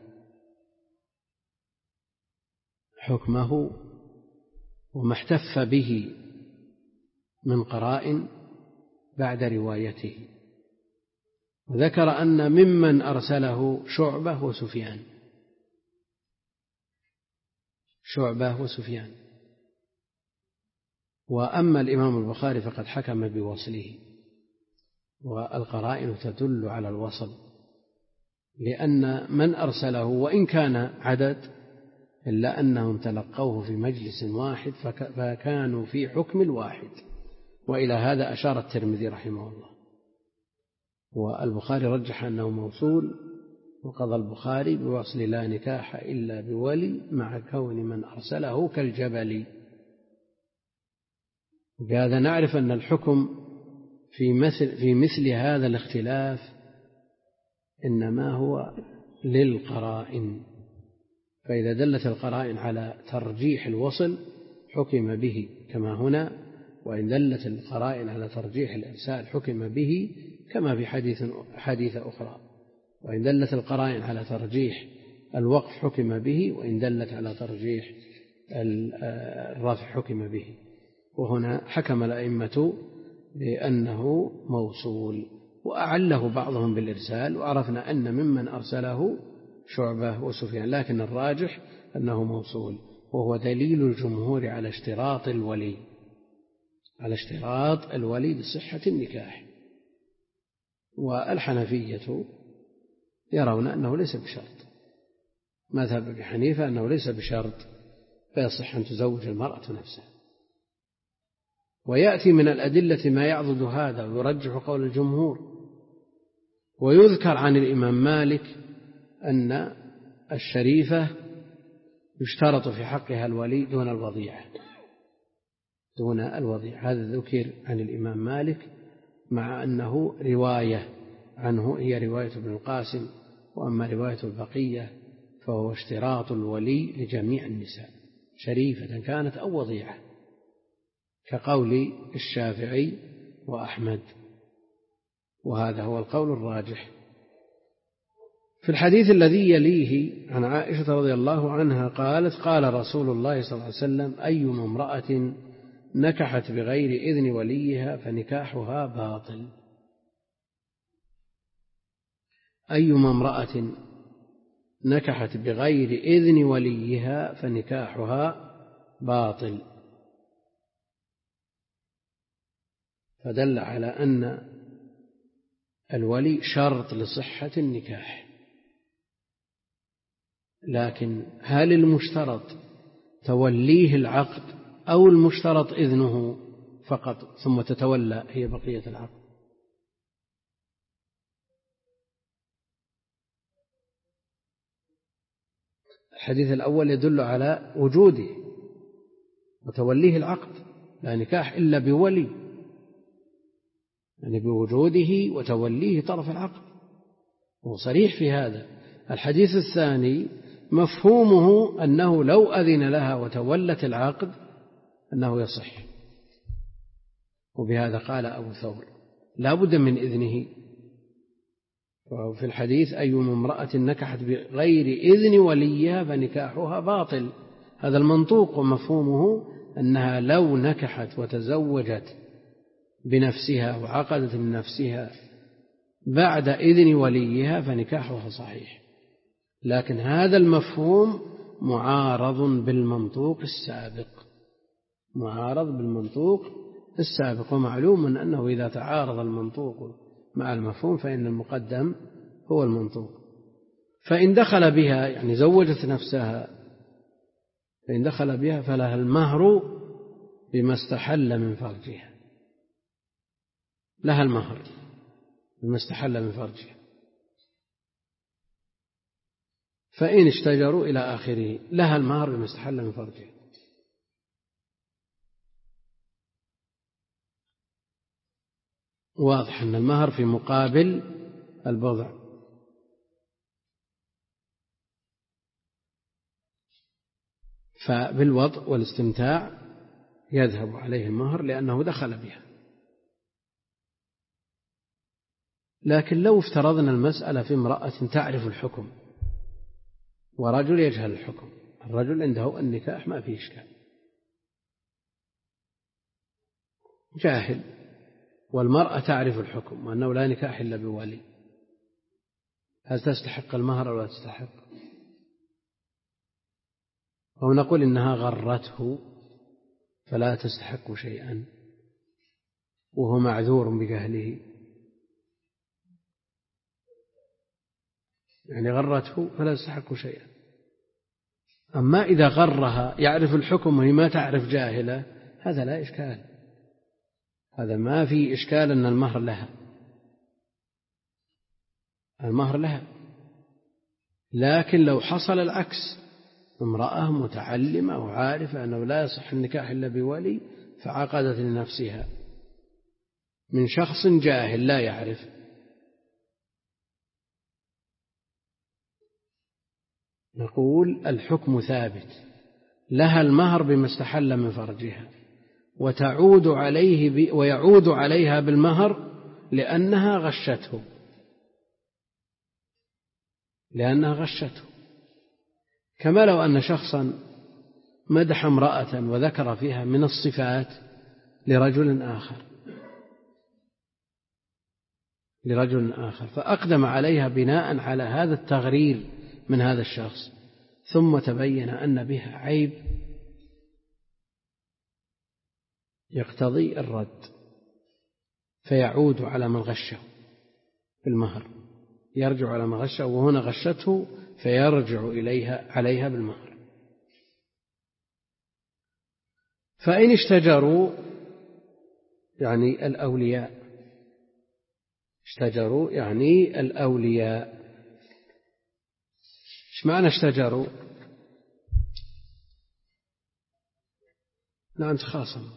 حكمه وما احتف به من قرائن بعد روايته، وذكر أن ممن أرسله شعبة وسفيان شعبة وسفيان وأما الإمام البخاري فقد حكم بوصله، والقرائن تدل على الوصل، لأن من أرسله وإن كان عدد إلا أنهم تلقوه في مجلس واحد فكانوا في حكم الواحد، وإلى هذا أشار الترمذي رحمه الله. والبخاري رجح أنه موصول، وقضى البخاري بوصل لا نكاح إلا بولي مع كون من أرسله كالجبل. بهذا نعرف أن الحكم في مثل, في مثل هذا الاختلاف إنما هو للقرائن، فإذا دلت القرائن على ترجيح الوصل حكم به كما هنا، وإن دلت القرائن على ترجيح الإرسال حكم به كما في حديث حديث أخرى، وإن دلت القرائن على ترجيح الوقف حكم به، وإن دلت على ترجيح الرفع حكم به. وهنا حكم الأئمة بأنه موصول، وأعله بعضهم بالإرسال، وعرفنا أن ممن أرسله شعبة وسفيان، لكن الراجح أنه موصول، وهو دليل الجمهور على اشتراط الولي على اشتراط الولي لصحة النكاح. والحنفية يرون أنه ليس بشرط، مذهب أبي حنيفة أنه ليس بشرط فيصح أن تزوج المرأة نفسها. ويأتي من الأدلة ما يعضد هذا ويرجح قول الجمهور. ويذكر عن الإمام مالك أن الشريفة يشترط في حقها الولي دون الوضيعة دون الوضيعة هذا ذكر عن الإمام مالك، مع أنه رواية عنه هي رواية ابن القاسم، وأما رواية البقية فهو اشتراط الولي لجميع النساء شريفة كانت أو وضيعة، كقول الشافعي وأحمد، وهذا هو القول الراجح. في الحديث الذي يليه عن عائشة رضي الله عنها قالت قال رسول الله صلى الله عليه وسلم أيما امرأة نكحت بغير إذن وليها فنكاحها باطل. أيما امرأة نكحت بغير إذن وليها فنكاحها باطل، فدل على أن الولي شرط لصحة النكاح. لكن هل المشترط توليه العقد أو المشترط إذنه فقط ثم تتولى هي بقية العقد؟ الحديث الأول يدل على وجوده وتوليه العقد، لا نكاح إلا بولي، يعني بوجوده وتوليه طرف العقد، وصريح في هذا. الحديث الثاني مفهومه أنه لو أذن لها وتولت العقد أنه يصح، وبهذا قال أبو ثور لا بد من إذنه، وفي الحديث أيما امرأة نكحت بغير إذن وليها فنكاحها باطل. هذا المنطوق ومفهومه أنها لو نكحت وتزوجت بنفسها وعقدت من نفسها بعد إذن وليها فنكاحها صحيح، لكن هذا المفهوم معارض بالمنطوق السابق، معارض بالمنطوق السابق، ومعلوم أنه إذا تعارض المنطوق مع المفهوم فإن المقدم هو المنطوق. فإن دخل بها يعني زوجت نفسها، فإن دخل بها فلها المهر بما استحل من فرجها، لها المهر بما استحل من فرجها. فإن اشتجروا إلى آخره لها المهر بما استحل من فرجها. واضح أن المهر في مقابل البضع. فبالوطء والاستمتاع يذهب عليه المهر لأنه دخل بها. لكن لو افترضنا المسألة في امرأة تعرف الحكم ورجل يجهل الحكم، الرجل عنده النكاح ما فيه إشكال، جاهل، والمرأة تعرف الحكم وأنه لا نكاح إلا بولي، هل تستحق المهر أو لا تستحق؟ أو نقول إنها غرته فلا تستحق شيئا وهو معذور بجهله، يعني غرته فلا تستحق شيئا. أما إذا غرها يعرف الحكم وهي ما تعرف جاهلة هذا لا إشكال، هذا ما في إشكال أن المهر لها، المهر لها. لكن لو حصل العكس، امرأة متعلمة وعارفة أنه لا يصح النكاح إلا بولي فعقدت لنفسها من شخص جاهل لا يعرف، نقول الحكم ثابت، لها المهر بما استحل من فرجها، وتعود عليه ب... ويعود عليها بالمهر لأنها غشته، لأنها غشته. كما لو أن شخصا مدح امرأة وذكر فيها من الصفات لرجل آخر لرجل آخر فأقدم عليها بناء على هذا التغرير من هذا الشخص، ثم تبين أن بها عيب يقتضي الرد، فيعود على من غشه بالمهر، يرجع على من غشه، وهنا غشته فيرجع إليها عليها بالمهر. فإن اشتجروا يعني الأولياء، اشتجروا يعني الأولياء. ايش معنى اشتجروا؟ نعم تخاصموا،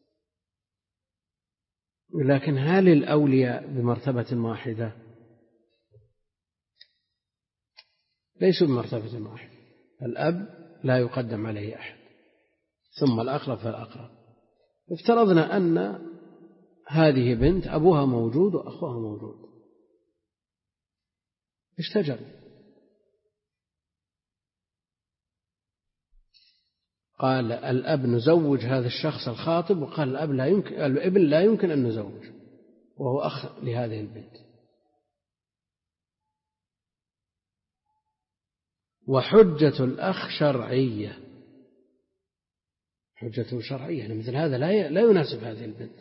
لكن هل الأولياء بمرتبة واحدة؟ ليسوا بمرتبة واحدة، الأب لا يقدم عليه أحد ثم الأقرب فالأقرب. افترضنا أن هذه بنت أبوها موجود وأخوها موجود، اشتجروا، قال الأب نزوج هذا الشخص الخاطب، وقال الأب لا يمكن، الابن لا يمكن أن نزوج وهو أخ لهذه البنت. وحجة الأخ شرعية، حجته شرعية، مثل هذا لا لا يناسب هذه البنت.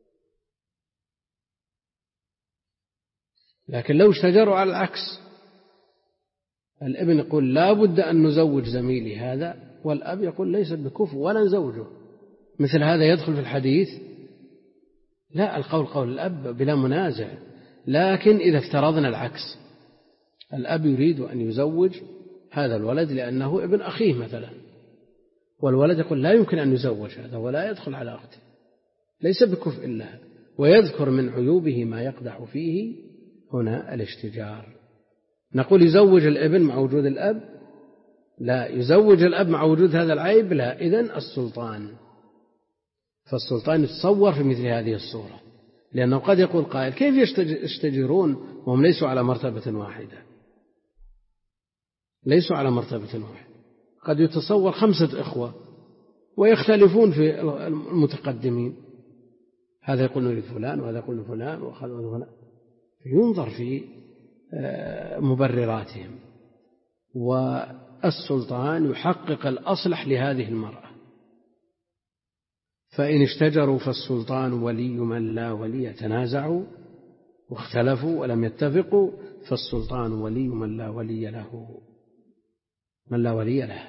لكن لو اشتجروا على العكس، الابن يقول لا بد أن نزوج زميلي هذا، والأب يقول ليس بكفء ولا نزوجه، مثل هذا يدخل في الحديث؟ لا، القول قول الأب بلا منازع. لكن إذا افترضنا العكس، الأب يريد أن يزوج هذا الولد لأنه ابن أخيه مثلا، والولد يقول لا يمكن أن يزوج هذا ولا يدخل على أخته، ليس بكفء لها، ويذكر من عيوبه ما يقدح فيه، هنا الاشتجار. نقول يزوج الابن مع وجود الأب؟ لا. يزوج الأب مع وجود هذا العيب؟ لا. إذن السلطان، فالسلطان يتصور في مثل هذه الصورة، لأنه قد يقول قائل كيف يشتجرون وهم ليسوا على مرتبة واحدة، ليسوا على مرتبة واحدة، قد يتصور خمسة إخوة ويختلفون في المتقدمين، هذا يقول نريد فلان وهذا يقول فلان وفلان، ينظر في مبرراتهم، والسلطان يحقق الأصلح لهذه المرأة. فإن اشتجروا فالسلطان ولي من لا ولي، تنازعوا واختلفوا ولم يتفقوا فالسلطان ولي من لا ولي له، من لا ولي له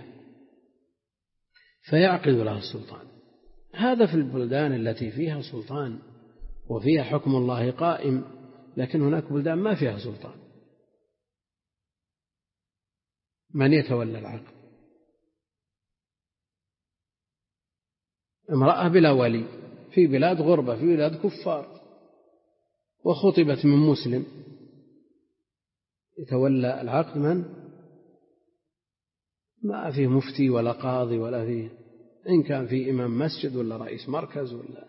فيعقد له السلطان. هذا في البلدان التي فيها سلطان وفيها حكم الله قائم، لكن هناك بلدان ما فيها سلطان. من يتولى العقد؟ امرأة بلا ولي في بلاد غربة، في بلاد كفار، وخطبت من مسلم، يتولى العقد من؟ ما فيه مفتي ولا قاضي ولا فيه، إن كان في إمام مسجد ولا رئيس مركز ولا.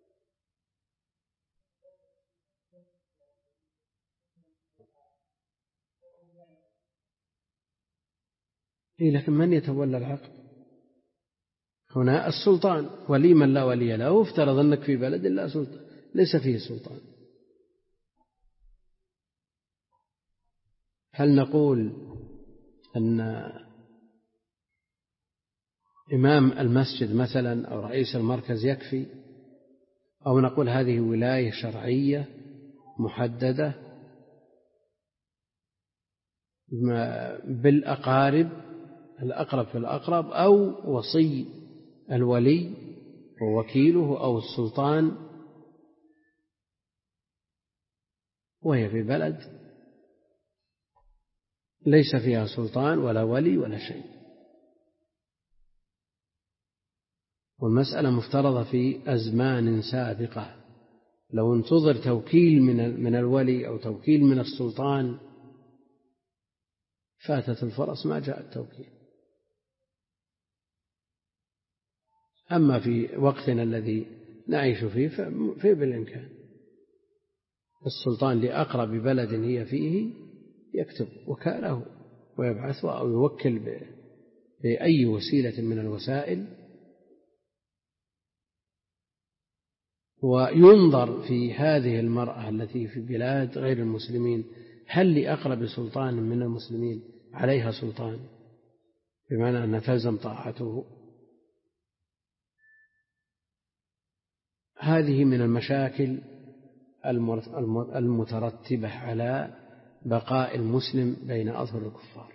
إيه لكن من يتولى العقد؟ هنا السلطان ولي من لا ولي له. افترض أنك في بلد لا سلطان، ليس فيه سلطان، هل نقول أن إمام المسجد مثلا أو رئيس المركز يكفي، أو نقول هذه ولاية شرعية محددة بالأقارب، الأقرب في الأقرب، أو وصي الولي ووكيله أو السلطان، وهي في بلد ليس فيها سلطان ولا ولي ولا شيء. والمسألة مفترضة في أزمان سابقة، لو انتظر توكيل من الولي أو توكيل من السلطان فاتت الفرص، ما جاء التوكيل. أما في وقتنا الذي نعيش فيه ففي بالإمكان السلطان لأقرب بلد هي فيه يكتب وكاله ويبعثه أو يوكل بأي وسيلة من الوسائل، وينظر في هذه المرأة التي في بلاد غير المسلمين هل لأقرب سلطان من المسلمين عليها سلطان، بمعنى أن تلزم طاعته. هذه من المشاكل المترتبة على بقاء المسلم بين أظهر الكفار،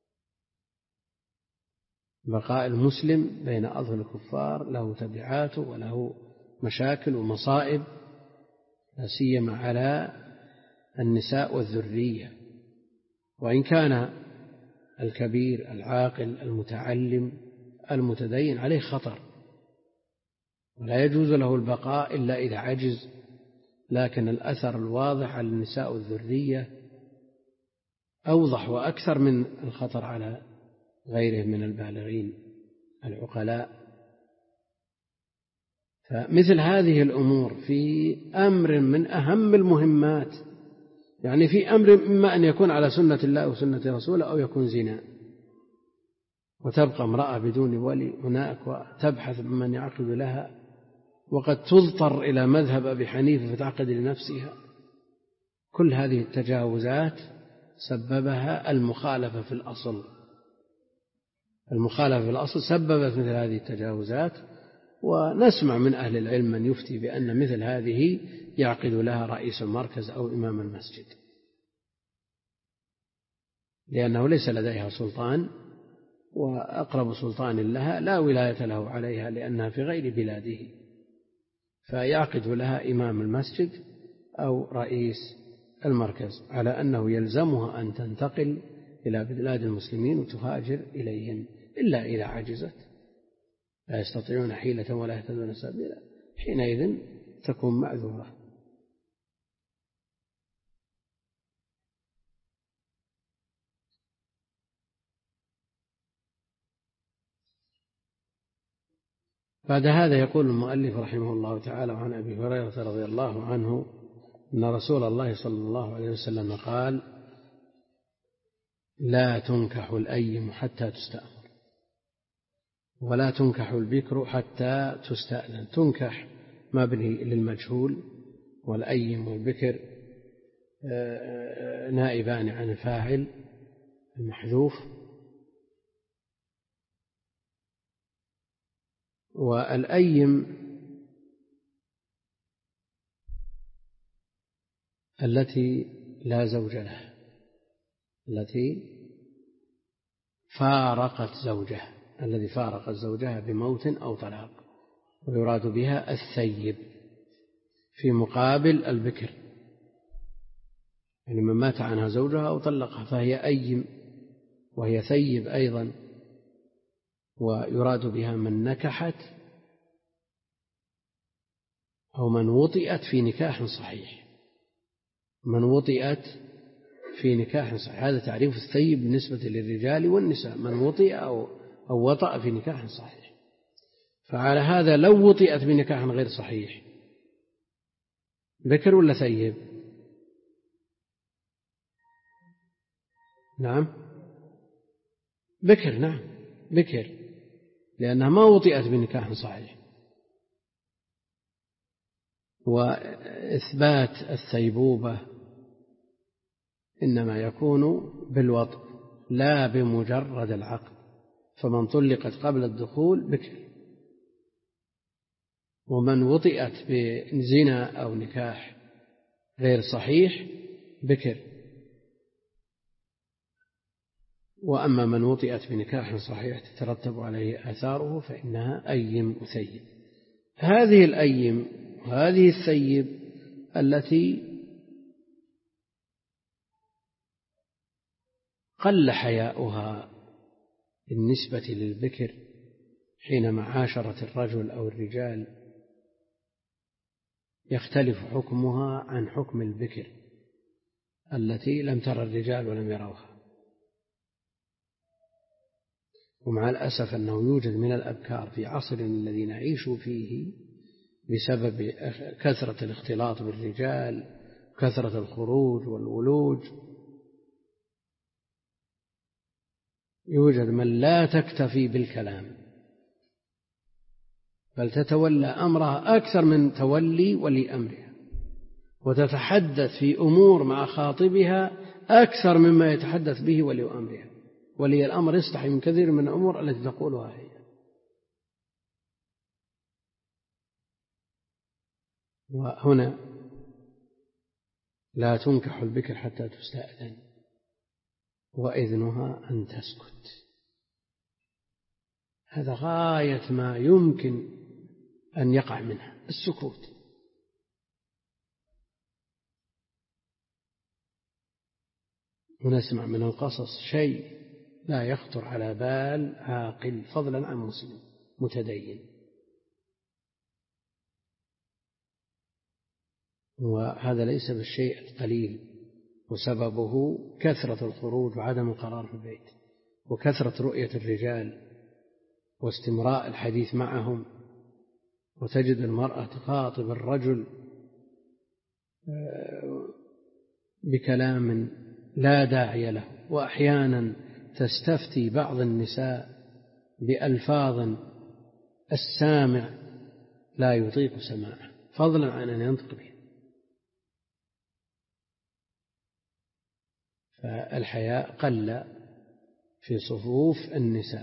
بقاء المسلم بين أظهر الكفار له تبعاته وله مشاكل ومصائب، لا سيما على النساء والذرية. وإن كان الكبير العاقل المتعلم المتدين عليه خطر ولا يجوز له البقاء إلا إذا عجز، لكن الأثر الواضح على النساء والذرية أوضح وأكثر من الخطر على غيرهم من البالغين العقلاء. فمثل هذه الأمور في أمر من أهم المهمات، يعني في أمر إما أن يكون على سنة الله وسنة رسوله أو يكون زنا، وتبقى امرأة بدون ولي هناك وتبحث بمن يعقد لها، وقد تضطر إلى مذهب أبي حنيفة فتعقد لنفسها. كل هذه التجاوزات سببها المخالفة في الأصل، المخالفة في الأصل سببت مثل هذه التجاوزات. ونسمع من أهل العلم من يفتي بأن مثل هذه يعقد لها رئيس المركز أو إمام المسجد، لأنه ليس لديها سلطان، وأقرب سلطان لها لا ولاية له عليها لأنها في غير بلاده، فيعقد لها إمام المسجد أو رئيس المركز، على أنه يلزمها أن تنتقل إلى بلاد المسلمين وتهاجر إليهم، إلا إذا عجزت لا يستطيعون حيلة ولا يهتدون سبيلا، حينئذ تكون معذورة. بعد هذا يقول المؤلف رحمه الله تعالى عن أبي هريرة رضي الله عنه أن رسول الله صلى الله عليه وسلم قال: لا تنكح الأيم حتى تستأمر، ولا تنكح البكر حتى تستأذن. تنكح مبني للمجهول، والأيم والبكر نائبان عن الفاعل المحذوف. والأيم التي لا زوج لها، التي فارقت زوجها، الذي فارقت زوجها بموت أو طلاق، ويراد بها الثيب في مقابل البكر، يعني من مات عنها زوجها أو طلقها فهي أيم وهي ثيب أيضا. ويراد بها من نكحت أو من وطئت في نكاح صحيح، من وطئت في نكاح صحيح، هذا تعريف الثيب بالنسبة للرجال والنساء، من وطئ أو, أو وطأ في نكاح صحيح. فعلى هذا لو وطئت بنكاح غير صحيح بكر ولا ثيب؟ نعم بكر، نعم بكر، لأنها ما وطئت بنكاح صحيح. وإثبات الثيبوبة إنما يكون بالوطء لا بمجرد العقد، فمن طلقت قبل الدخول بكر، ومن وطئت بزنا أو نكاح غير صحيح بكر. وأما من وطئت بنكاح صحيح تترتب عليه آثاره فإنها أيم وثيب. هذه الأيم وهذه الثيب التي قل حياؤها بالنسبة للبكر حين معاشرة الرجل أو الرجال، يختلف حكمها عن حكم البكر التي لم ترى الرجال ولم يروها. ومع الأسف أنه يوجد من الأبكار في عصرنا الذي نعيش فيه بسبب كثرة الاختلاط بالرجال، كثرة الخروج والولوج، يوجد من لا تكتفي بالكلام بل تتولى أمرها أكثر من تولي ولي أمرها، وتتحدث في أمور مع خاطبها أكثر مما يتحدث به ولي أمرها. ولي الأمر يستحي من كثير من الأمور التي تقولها هي. وهنا لا تنكح البكر حتى تستأذن، وإذنها أن تسكت. هذا غاية ما يمكن أن يقع منها السكوت. ونسمع من القصص شيء لا يخطر على بال عاقل فضلا عن مسلم متدين. وهذا ليس بالشيء القليل، وسببه كثرة الخروج وعدم القرار في البيت، وكثرة رؤية الرجال واستمراء الحديث معهم. وتجد المرأة تخاطب الرجل بكلام لا داعي له، وأحيانا تستفتي بعض النساء بألفاظ السامع لا يطيق سماعه فضلا عن أن ينطق به. فالحياء قل في صفوف النساء،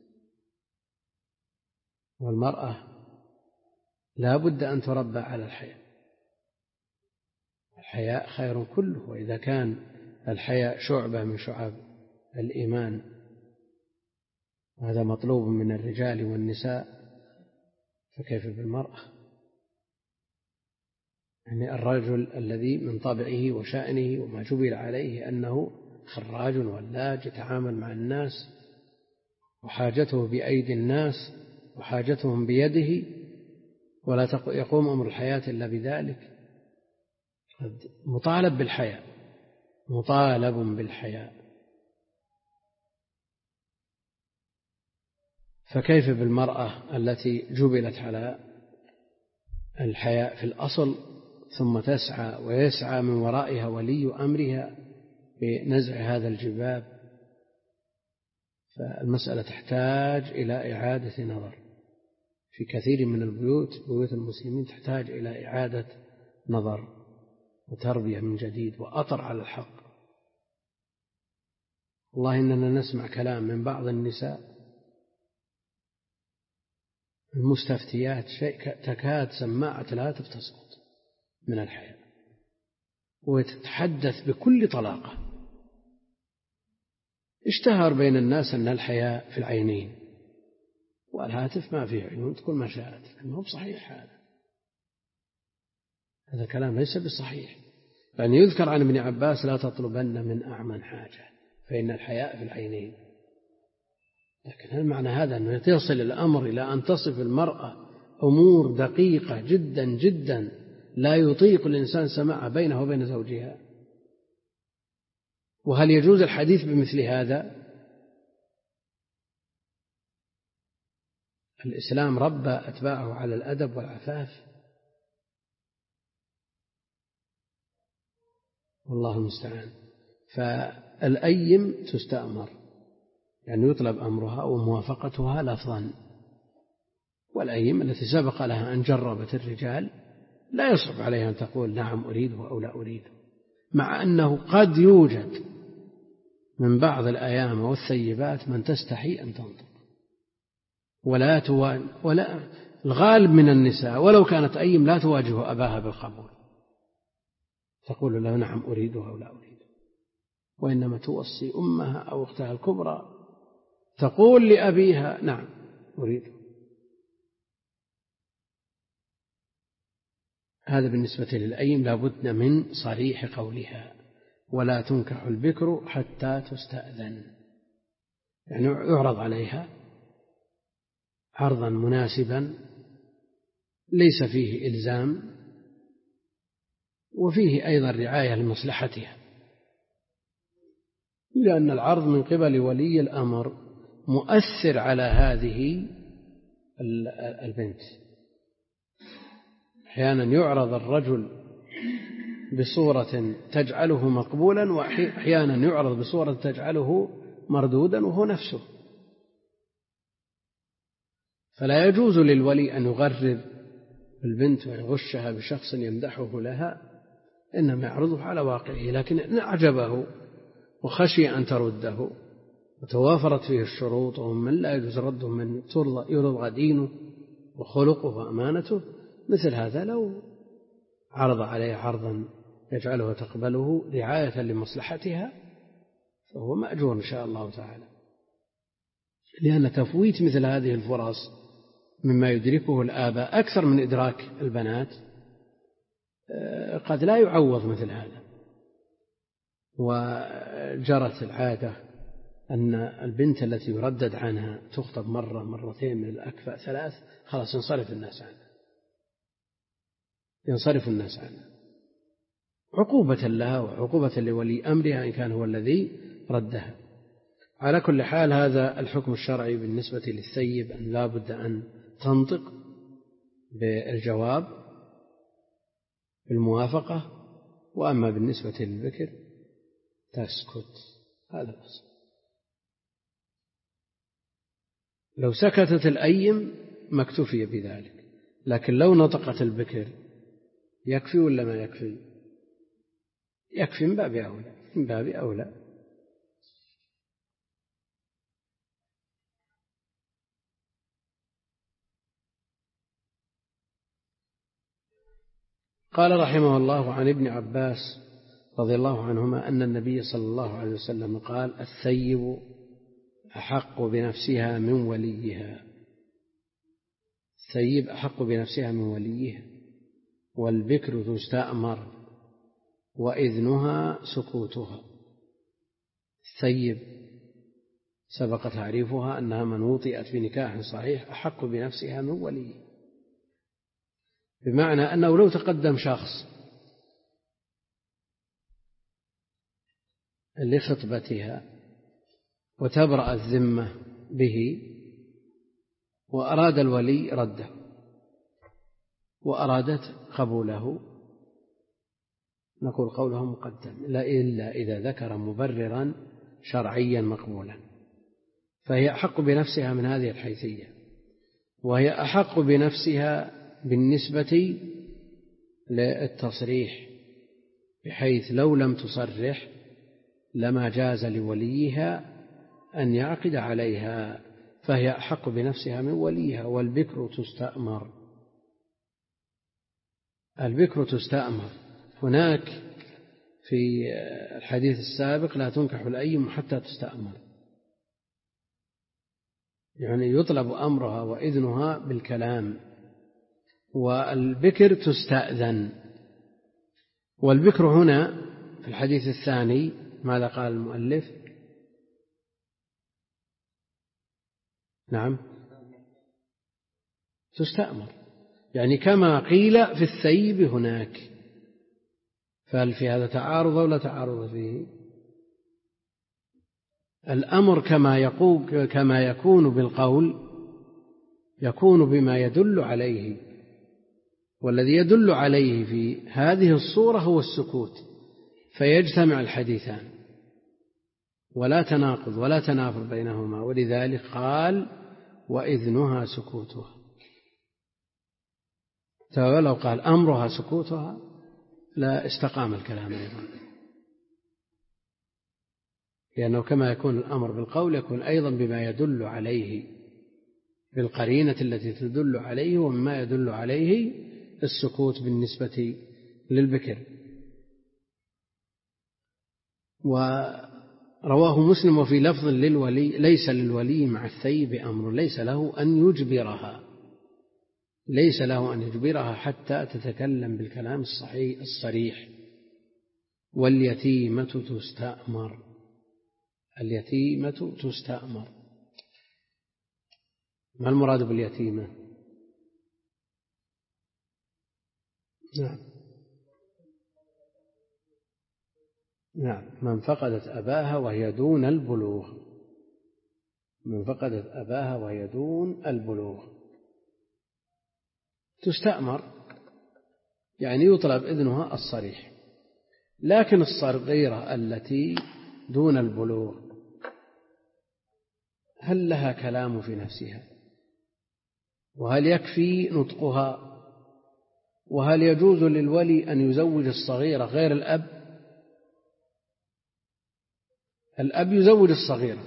والمرأة لا بد أن تربى على الحياء. الحياء خير كله، وإذا كان الحياء شعبة من شعب الإيمان هذا مطلوب من الرجال والنساء، فكيف بالمرأة؟ يعني الرجل الذي من طبعه وشأنه وما جبل عليه أنه خراج ولاج يتعامل مع الناس، وحاجته بأيدي الناس وحاجتهم بيده، ولا يقوم أمر الحياة إلا بذلك، مطالب بالحياة، مطالب بالحياة. فكيف بالمرأة التي جبلت على الحياء في الأصل ثم تسعى ويسعى من ورائها ولي أمرها بنزع هذا الجباب؟ فالمسألة تحتاج إلى إعادة نظر. في كثير من البيوت بيوت المسلمين تحتاج إلى إعادة نظر وتربية من جديد وأطر على الحق. والله إننا نسمع كلام من بعض النساء المستفتيات شيء تكاد سماعة الهاتف تسقط من الحياة، وتتحدث بكل طلاقة. اشتهر بين الناس أن الحياة في العينين، والهاتف ما فيه عيون، تقول ما شاءت، لكن هو بصحيح. هذا هذا كلام ليس بصحيح. يعني يذكر عن ابن عباس: لا تطلبن من أعمى حاجة فإن الحياء في العينين. لكن هل معنى هذا أنه يصل الأمر إلى أن تصف المرأة أمور دقيقة جدا جدا لا يطيق الإنسان سماعها بينه وبين زوجها؟ وهل يجوز الحديث بمثل هذا؟ الإسلام ربى أتباعه على الأدب والعفاف، والله المستعان. فالأيم تستأمر، يعني يطلب أمرها وموافقتها لفظا. والأيم التي سبق لها أن جربت الرجال لا يصعب عليها أن تقول نعم أريده أو لا أريده، مع أنه قد يوجد من بعض الأيام والثيبات من تستحي أن تنطق ولا تواجه، ولا الغالب من النساء ولو كانت أيم لا تواجه أباها بالقبول، تقول له نعم أريده أو لا أريده، وإنما توصي أمها أو أختها الكبرى تقول لأبيها نعم أريده. هذا بالنسبة للأيم لا بد من صريح قولها. ولا تنكح البكر حتى تستأذن، يعني يعرض عليها عرضا مناسبا ليس فيه إلزام، وفيه أيضا رعاية لمصلحتها، لأن العرض من قبل ولي الأمر مؤثر على هذه البنت. أحيانا يعرض الرجل بصورة تجعله مقبولا، وأحيانا يعرض بصورة تجعله مردودا وهو نفسه. فلا يجوز للولي أن يغرر البنت ويغشها بشخص يمدحه لها، إنما يعرضه على واقعه. لكن إن أعجبه وخشي أن ترده وتوافرت فيه الشروط، ومن لا يجوز رده من يرضى دينه وخلقه وأمانته، مثل هذا لو عرض عليه عرضا يجعله تقبله رعاية لمصلحتها فهو مأجور إن شاء الله تعالى، لأن تفويت مثل هذه الفرص مما يدركه الآباء أكثر من إدراك البنات قد لا يعوض مثل هذا. وجرت العادة أن البنت التي يردد عنها تخطب مرة مرتين من الأكفاء ثلاث، خلاص ينصرف الناس عنها ينصرف الناس عنها عقوبة لها وعقوبة لولي أمرها إن كان هو الذي ردها. على كل حال هذا الحكم الشرعي بالنسبة للثيب، أن لا بد أن تنطق بالجواب بالموافقة، وأما بالنسبة للبكر تسكت. هذا الأصل. لو سكتت الأيم ما اكتفي بذلك، لكن لو نطقت البكر يكفي ولا ما يكفي؟ يكفي من باب أولى من باب أولى. قال رحمه الله: عن ابن عباس رضي الله عنهما أن النبي صلى الله عليه وسلم قال: الثيب أحق بنفسها من وليها. الثيب أحق بنفسها من وليها، والبكر تستأمر وإذنها سكوتها. الثيب سبق تعريفها أنها من وطئت بنكاح صحيح أحق بنفسها من وليها، بمعنى أنه لو تقدم شخص لخطبتها وتبرأ الذمة به وأراد الولي رده وأرادت قبوله، نقول قوله مقدم، لا إلا إذا ذكر مبررا شرعيا مقبولا، فهي أحق بنفسها من هذه الحيثية، وهي أحق بنفسها بالنسبة للتصريح، بحيث لو لم تصرح لما جاز لوليها أن يعقد عليها، فهي أحق بنفسها من وليها. والبكر تستأمر، البكر تستأمر. هناك في الحديث السابق لا تنكح الأيم حتى تستأمر، يعني يطلب أمرها وإذنها بالكلام. والبكر تستأذن. والبكر هنا في الحديث الثاني ماذا قال المؤلف؟ نعم تستأمر، يعني كما قيل في الثيب هناك. فهل في هذا تعارض ولا تعارض فيه؟ الأمر كما يقول كما يكون بالقول يكون بما يدل عليه، والذي يدل عليه في هذه الصورة هو السكوت، فيجتمع الحديثان ولا تناقض ولا تنافر بينهما، ولذلك قال وإذنها سكوتها. ولو قال أمرها سكوتها لا استقام الكلام أيضا، لأنه كما يكون الأمر بالقول يكون أيضا بما يدل عليه، بالقرينة التي تدل عليه، ومما يدل عليه السكوت بالنسبة للبكر. ورواه مسلم وفي لفظ للولي ليس للولي مع الثيب أمر، ليس له أن يجبرها، ليس له أن يجبرها حتى تتكلم بالكلام الصحيح الصريح. واليتيمة تستأمر، اليتيمة تستأمر. ما المراد باليتيمة؟ نعم نعم من فقدت أباها وهي دون البلوغ، من فقدت أباها وهي دون البلوغ تستأمر، يعني يطلب إذنها الصريح. لكن الصغيرة التي دون البلوغ هل لها كلام في نفسها؟ وهل يكفي نطقها؟ وهل يجوز للولي أن يزوج الصغيرة غير الأب؟ الأب يزوج الصغيرة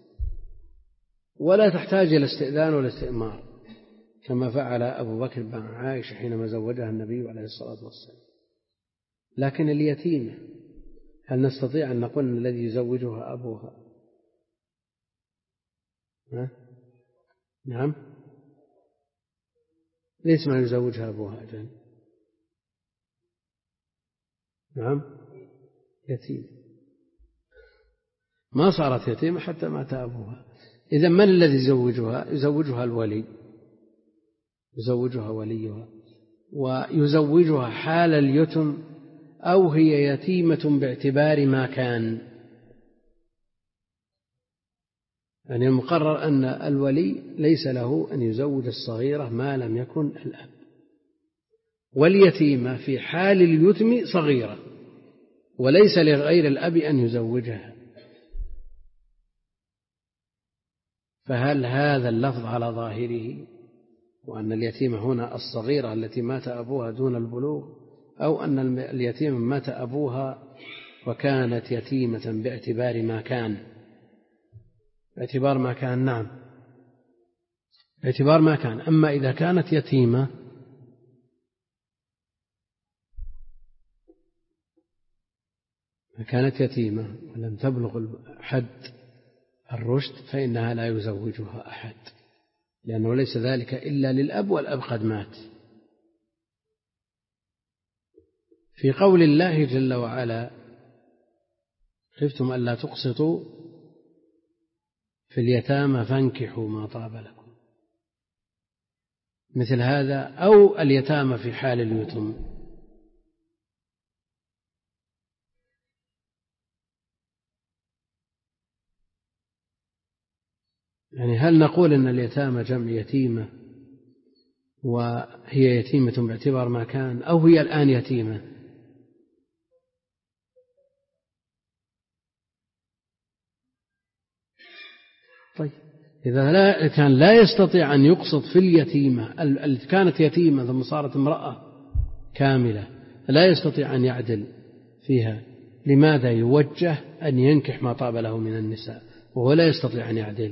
ولا تحتاج إلى استئذان ولا استئمار، كما فعل أبو بكر بن عائشة حينما زوجها النبي عليه الصلاة والسلام. لكن اليتيمة هل نستطيع أن نقول الذي يزوجها أبوها؟ ها؟ نعم ليس ما يزوجها أبوها أجل. نعم يتيم، ما صارت يتيمة حتى مات أبوها. إذن من الذي يزوجها؟ يزوجها الولي، يزوجها وليها، ويزوجها حال اليتم أو هي يتيمة باعتبار ما كان. يعني المقرر أن الولي ليس له أن يزوج الصغيرة ما لم يكن الأب، واليتيمة في حال اليتم صغيرة وليس لغير الأب أن يزوجها. فهل هذا اللفظ على ظاهره وأن اليتيمة هنا الصغيرة التي مات أبوها دون البلوغ، أو أن اليتيمة مات أبوها وكانت يتيمة باعتبار ما كان؟ باعتبار ما كان، نعم باعتبار ما كان. أما إذا كانت يتيمة كانت يتيمة ولم تبلغ حد الرشد فإنها لا يزوجها أحد، لأنه ليس ذلك إلا للأب والأب قد مات. في قول الله جل وعلا خفتم ألا تقسطوا في اليتامى فانكحوا ما طاب لكم، مثل هذا، أو اليتامى في حال اليتم. يعني هل نقول أن اليتامى جمع يتيمة وهي يتيمة باعتبار ما كان، أو هي الآن يتيمة؟ طيب إذا لا كان لا يستطيع أن يقصد في اليتيمة التي كانت يتيمة ثم صارت امرأة كاملة، لا يستطيع أن يعدل فيها، لماذا يوجه أن ينكح ما طاب له من النساء وهو لا يستطيع أن يعدل؟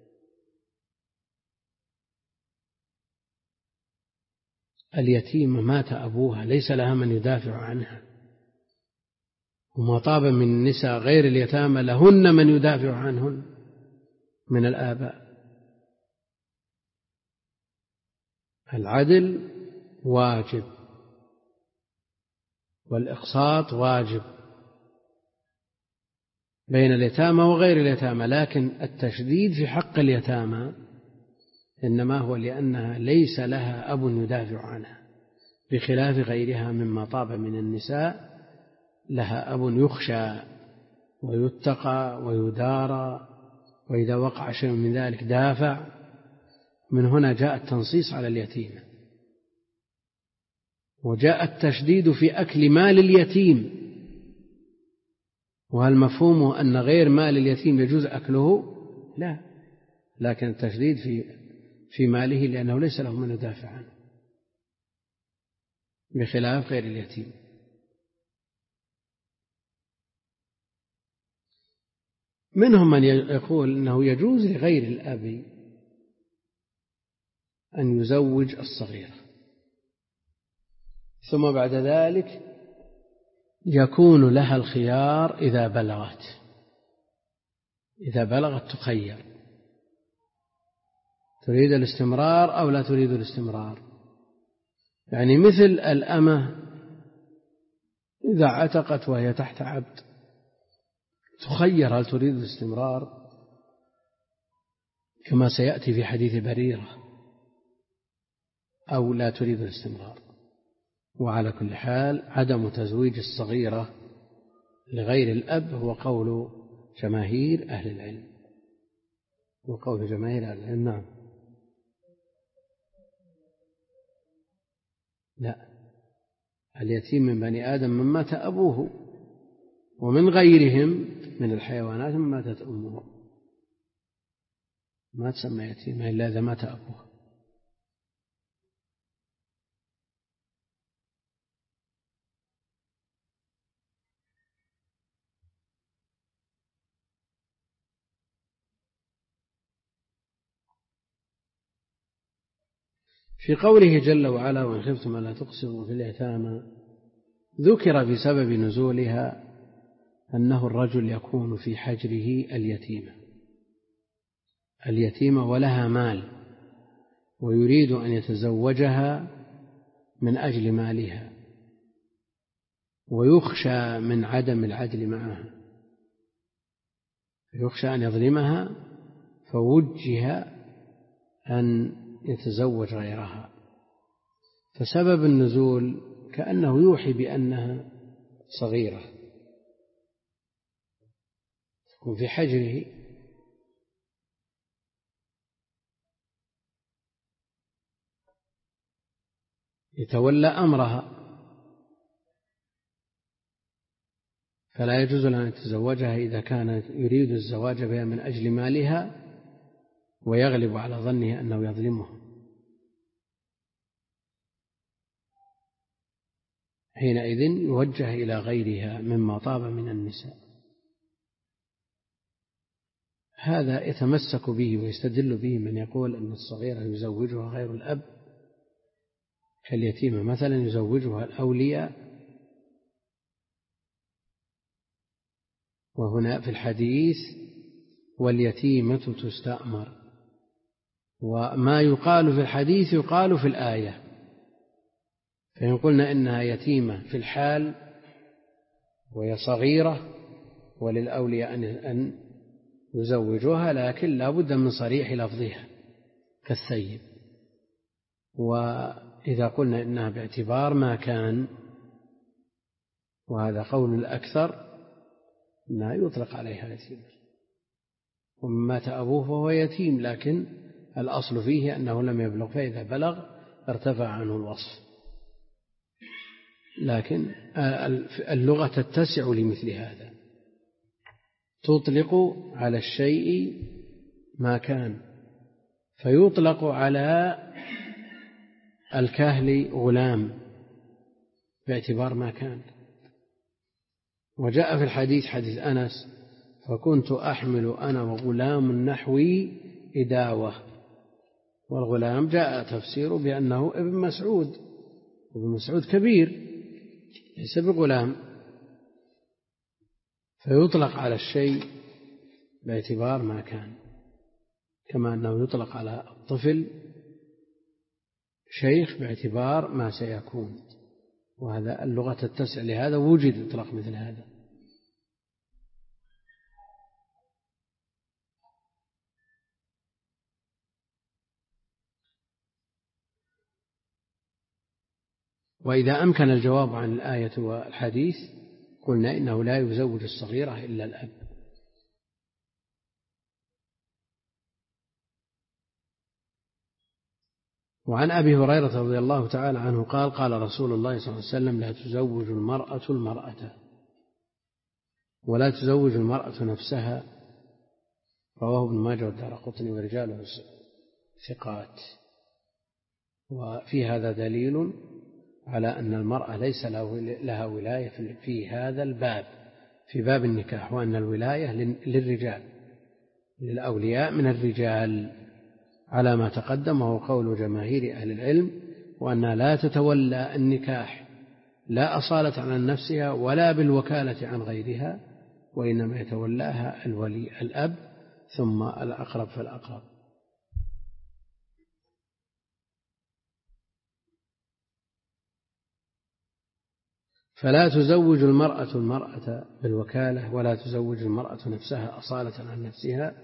اليتيمة مات أبوها، ليس لها من يدافع عنها، وما طاب من النساء غير اليتامى لهن من يدافع عنهن من الآباء. العدل واجب والإقساط واجب بين اليتامى وغير اليتامى، لكن التشديد في حق اليتامى إنما هو لأنها ليس لها أب يدافع عنها، بخلاف غيرها مما طاب من النساء لها أب يخشى ويتقى ويدارى، وإذا وقع شيء من ذلك دافع. من هنا جاء التنصيص على اليتيمة، وجاء التشديد في أكل مال اليتيم، وهل مفهومه أن غير مال اليتيم يجوز أكله؟ لا، لكن التشديد في في ماله لأنه ليس له من يدافع عنه، بخلاف غير اليتيم. منهم من يقول أنه يجوز لغير الأب أن يزوج الصغيرة، ثم بعد ذلك يكون لها الخيار إذا بلغت إذا بلغت تخير، تريد الاستمرار أو لا تريد الاستمرار. يعني مثل الأمة إذا عتقت وهي تحت عبد تخير هل تريد الاستمرار، كما سيأتي في حديث بريرة، أو لا تريد الاستمرار. وعلى كل حال عدم تزويج الصغيرة لغير الأب هو قول جماهير أهل العلم، وقول جماهير أهل العلم. نعم. لا، اليتيم من بني آدم من مات أبوه، ومن غيرهم من الحيوانات من ماتت أمه، ما تسمى يتيمة إلا إذا مات أبوه. في قوله جل وعلا وإن خفتم ألا تقسطوا في اليتامى، ذكر في سبب نزولها أنه الرجل يكون في حجره اليتيمة اليتيمة ولها مال، ويريد أن يتزوجها من أجل مالها، ويخشى من عدم العدل معها، يخشى أن يظلمها، فوجه أن يتزوج غيرها. فسبب النزول كأنه يوحي بأنها صغيرة تكون في حجره، يتولى أمرها، فلا يجوز له أن يتزوجها إذا كان يريد الزواج بها من أجل مالها ويغلب على ظنه أنه يظلمه. حينئذ يوجه إلى غيرها مما طاب من النساء. هذا يتمسك به ويستدل به من يقول أن الصغيرة يزوجها غير الأب، كاليتيمة مثلا يزوجها الأولياء. وهنا في الحديث واليتيمة تستأمر، وما يقال في الحديث يقال في الآية، فإن قلنا إنها يتيمة في الحال وهي صغيرة وللأولياء أن يزوجوها، لكن لا بد من صريح لفظها كالثيب. وإذا قلنا إنها باعتبار ما كان، وهذا قول الأكثر، لا يطلق عليها يتيمة، ومن مات أبوه فهو يتيم، لكن الأصل فيه أنه لم يبلغ، فإذا بلغ ارتفع عنه الوصف. لكن اللغة تتسع لمثل هذا، تطلق على الشيء ما كان، فيطلق على الكاهل غلام باعتبار ما كان. وجاء في الحديث حديث أنس: فكنت أحمل أنا وغلام نحوي إداوة. والغلام جاء تفسيره بأنه ابن مسعود، وابن مسعود كبير ليس بغلام، فيطلق على الشيء باعتبار ما كان، كما أنه يطلق على الطفل شيخ باعتبار ما سيكون. وهذا اللغة تتسع لهذا، وجد يطلق مثل هذا. وإذا أمكن الجواب عن الآية والحديث قلنا إنه لا يزوج الصغيرة إلا الأب. وعن أبي هريرة رضي الله تعالى عنه قال: قال رسول الله صلى الله عليه وسلم: لا تزوج المرأة المرأة ولا تزوج المرأة نفسها. رواه ابن ماجه والدارقطني ورجاله ثقات. وفي هذا دليل على أن المرأة ليس لها ولاية في هذا الباب، في باب النكاح، وأن الولاية للرجال، للأولياء من الرجال، على ما تقدم، وهو قول جماهير أهل العلم، وأنها لا تتولى النكاح لا أصالة عن نفسها ولا بالوكالة عن غيرها، وإنما يتولاها الولي الأب، ثم الأقرب فالأقرب. فلا تزوج المرأة المرأة بالوكالة ولا تزوج المرأة نفسها أصالة عن نفسها.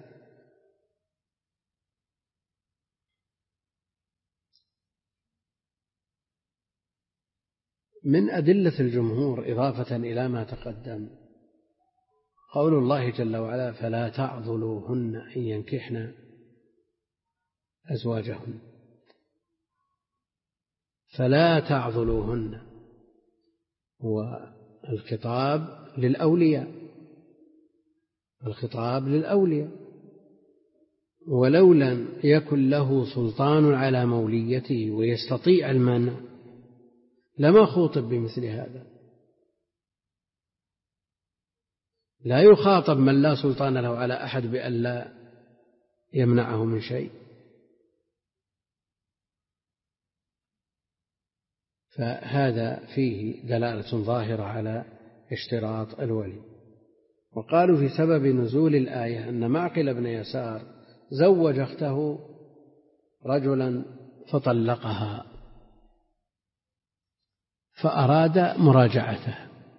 من أدلة الجمهور إضافة إلى ما تقدم قول الله جل وعلا: فلا تعضلوهن أن ينكحن أزواجهن. فلا تعضلوهن، والخطاب للأولياء، الخطاب للأولياء، ولو لم يكن له سلطان على موليته ويستطيع المنع لما خوطب بمثل هذا. لا يخاطب من لا سلطان له على أحد بأن لا يمنعه من شيء. فهذا فيه دلالة ظاهرة على اشتراط الولي. وقالوا في سبب نزول الآية أن معقل بن يسار زوج أخته رجلا فطلقها، فأراد مراجعته،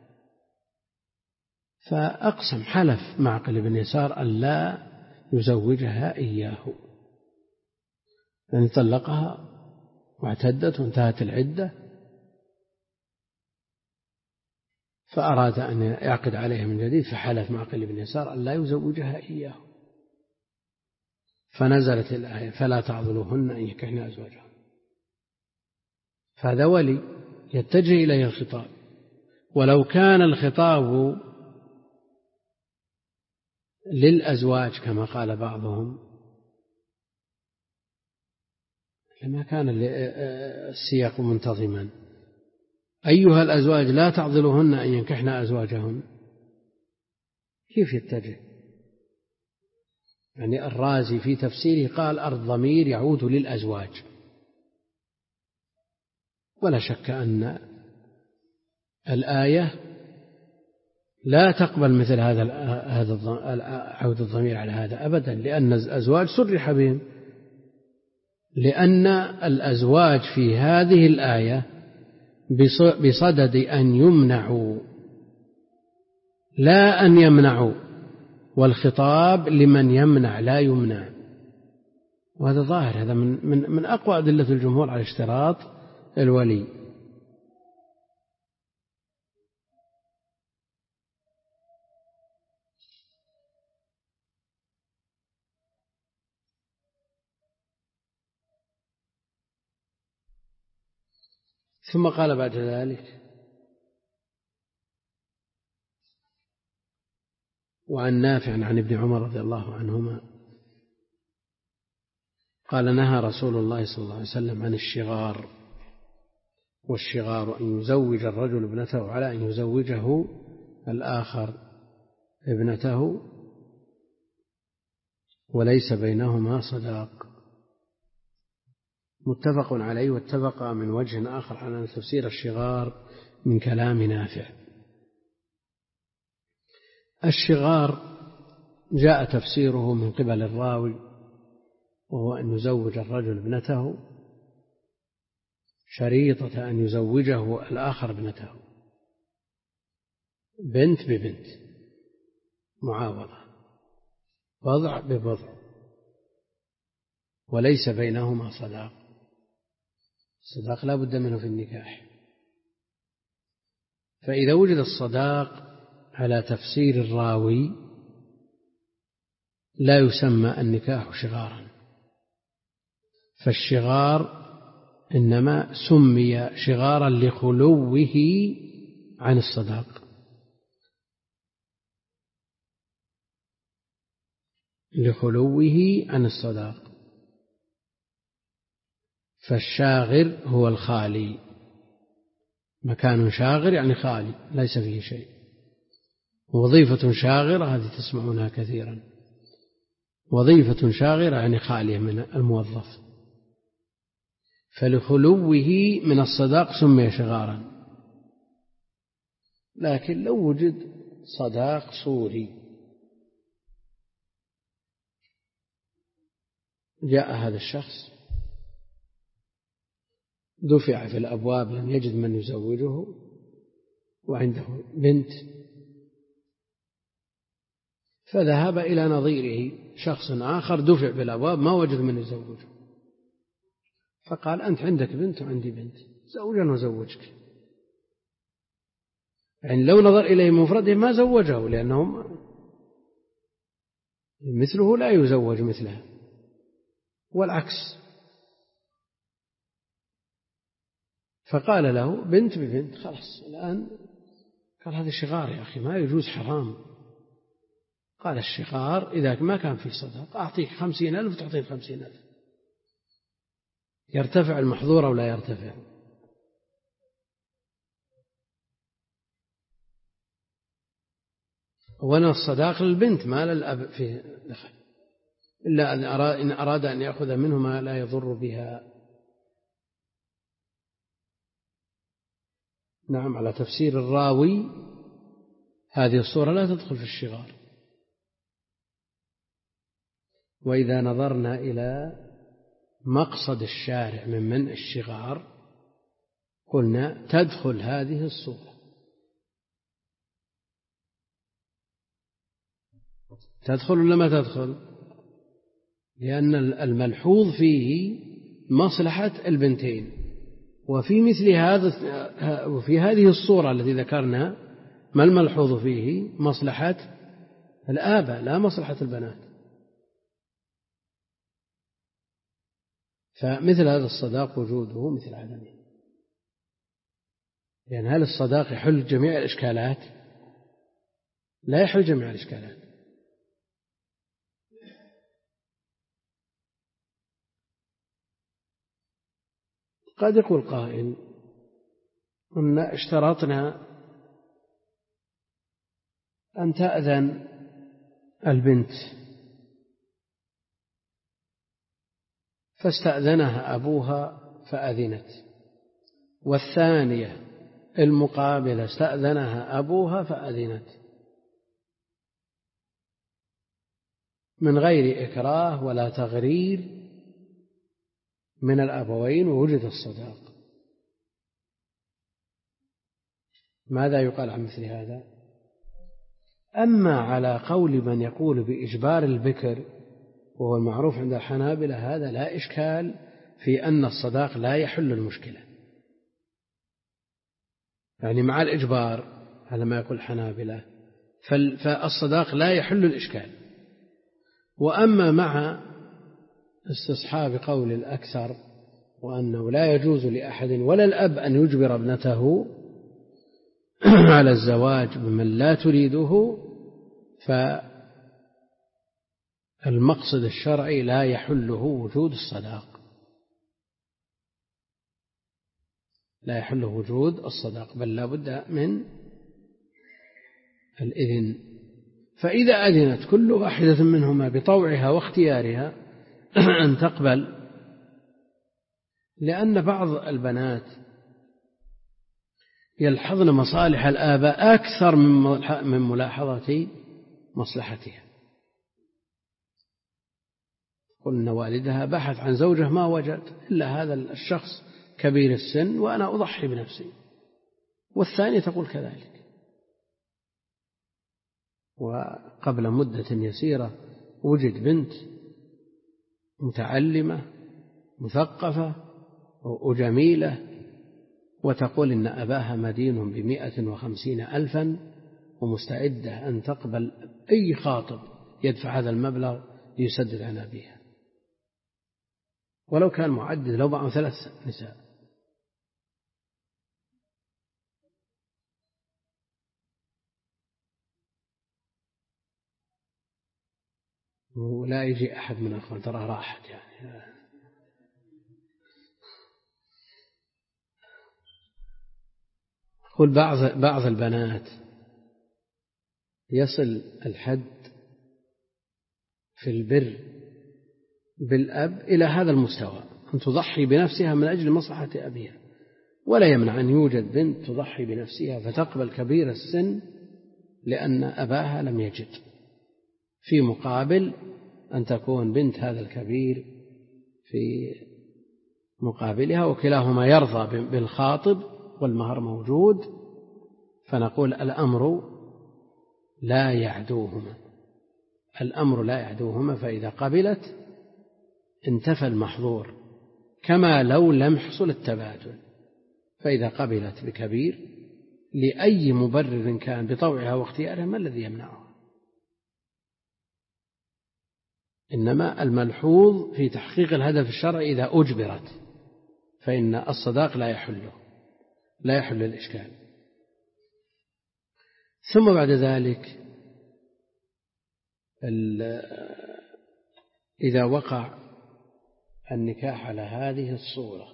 فأقسم، حلف معقل بن يسار أن لا يزوجها إياه، لأن طلقها واعتدت وانتهت العدة، فأراد أن يعقد عليها من جديد، فحلف معقل بن يسار أن لا يزوجها إياه. فنزلت الآية: فلا تعضلوهن أن ينكحن أزواجهن. فهذا ولي يتجه إليه الخطاب. ولو كان الخطاب للأزواج كما قال بعضهم لما كان السياق منتظما: أيها الأزواج لا تعضلوهن أن ينكحن أزواجهن. كيف يتجه؟ يعني الرازي في تفسيره قال: الضمير يعود للأزواج. ولا شك أن الآية لا تقبل مثل هذا هذا عود الضمير على هذا أبدا، لأن الأزواج صرح بهم، لأن الأزواج في هذه الآية بصدد أن يمنعوا لا أن يمنعوا، والخطاب لمن يمنع لا يمنع. وهذا ظاهر، هذا من, من, من أقوى أدلة الجمهور على اشتراط الولي. ثم قال بعد ذلك: وعن نافع عن ابن عمر رضي الله عنهما قال: نهى رسول الله صلى الله عليه وسلم عن الشغار، والشغار أن يزوج الرجل ابنته على أن يزوجه الآخر ابنته وليس بينهما صداق. متفق عليه، واتفق من وجه آخر على أن تفسير الشغار من كلام نافع. الشغار جاء تفسيره من قبل الراوي، وهو أن يزوج الرجل ابنته شريطة أن يزوجه الآخر ابنته، بنت ببنت، معاوضة، بضع ببضع، وليس بينهما صداق. الصداق لا بد منه في النكاح. فإذا وجد الصداق على تفسير الراوي لا يسمى النكاح شغارا، فالشغار إنما سمي شغارا لخلوه عن الصداق، لخلوه عن الصداق. فالشاغر هو الخالي، مكان شاغر يعني خالي ليس فيه شيء. وظيفة شاغرة هذه تسمعونها كثيرا، وظيفة شاغرة يعني خالية من الموظف، فلخلوه من الصداق سمي شغارا. لكن لو وجد صداق صوري، جاء هذا الشخص دفع في الأبواب لم يجد من يزوجه، وعنده بنت، فذهب إلى نظيره شخص آخر دفع بالأبواب ما وجد من يزوجه، فقال: أنت عندك بنت وعندي بنت، زوجا وزوجك. يعني لو نظر إليه مفرده ما زوجه، لأنهم مثله لا يزوج مثلها، والعكس. فقال له: بنت ببنت، خلاص الآن. قال: هذا شغار يا أخي، ما يجوز، حرام. قال: الشغار إذا ما كان في صداق أعطيك خمسين ألف وتعطيك خمسين ألف، يرتفع المحظور أو لا يرتفع. وأنا الصداق للبنت ما للأب فيه دخل، إلا إن أراد أن يأخذ منه ما لا يضر بها. نعم، على تفسير الراوي هذه الصورة لا تدخل في الشغار. وإذا نظرنا إلى مقصد الشارع من منع الشغار قلنا تدخل هذه الصورة، تدخل ولا ما تدخل؟ لأن الملحوظ فيه مصلحة البنتين، وفي مثل هذا وفي هذه الصورة التي ذكرنا ما الملحوظ فيه؟ مصلحة الآباء لا مصلحة البنات. فمثل هذا الصداق وجوده مثل عدمه. يعني هل الصداق يحل جميع الإشكالات؟ لا يحل جميع الإشكالات. قد يقول قائل: أن اشترطنا أن تأذن البنت، فاستأذنها أبوها فأذنت، والثانية المقابلة استأذنها أبوها فأذنت من غير إكراه ولا تغرير من الأبوين، ووجد الصداق. ماذا يقال عن مثل هذا؟ أما على قول من يقول بإجبار البكر، وهو المعروف عند الحنابلة، هذا لا إشكال في أن الصداق لا يحل المشكلة، يعني مع الإجبار على ما يقول الحنابلة فالصداق لا يحل الإشكال. وأما مع استصحاب قول الأكثر وأنه لا يجوز لأحد ولا الأب أن يجبر ابنته على الزواج بمن لا تريده، فالمقصد الشرعي لا يحله وجود الصداق، لا يحله وجود الصداق، بل لا بد من الإذن. فإذا أذنت كل واحدة منهما بطوعها واختيارها أن تقبل، لأن بعض البنات يلحظن مصالح الآباء أكثر من ملاحظة مصلحتها. قلنا والدها بحث عن زوجة ما وجد إلا هذا الشخص كبير السن وأنا أضحي بنفسي، والثانية تقول كذلك. وقبل مدة يسيرة وجد بنت متعلمة مثقفة وجميلة وتقول إن أباها مدين بمئة وخمسين ألفا ومستعدة أن تقبل أي خاطب يدفع هذا المبلغ ليسدد عن أبيها، ولو كان معدد، لو معه ثلاث نساء. ولا يجي أحد من الأخوان، ترى راحت يعني. قل بعض بعض البنات يصل الحد في البر بالأب إلى هذا المستوى، أن تضحي بنفسها من أجل مصلحة أبيها، ولا يمنع أن يوجد بنت تضحي بنفسها فتقبل كبير السن لأن أباها لم يجد، في مقابل أن تكون بنت هذا الكبير في مقابلها، وكلاهما يرضى بالخاطب والمهر موجود، فنقول الأمر لا يعدوهما، الأمر لا يعدوهما، فإذا قبلت انتفى المحظور كما لو لم يحصل التبادل. فإذا قبلت بكبير لأي مبرر كان بطوعها واختيارها ما الذي يمنعها؟ إنما الملحوظ في تحقيق الهدف الشرعي إذا أجبرت فإن الصداق لا يحله، لا يحل الإشكال. ثم بعد ذلك إذا وقع النكاح على هذه الصورة،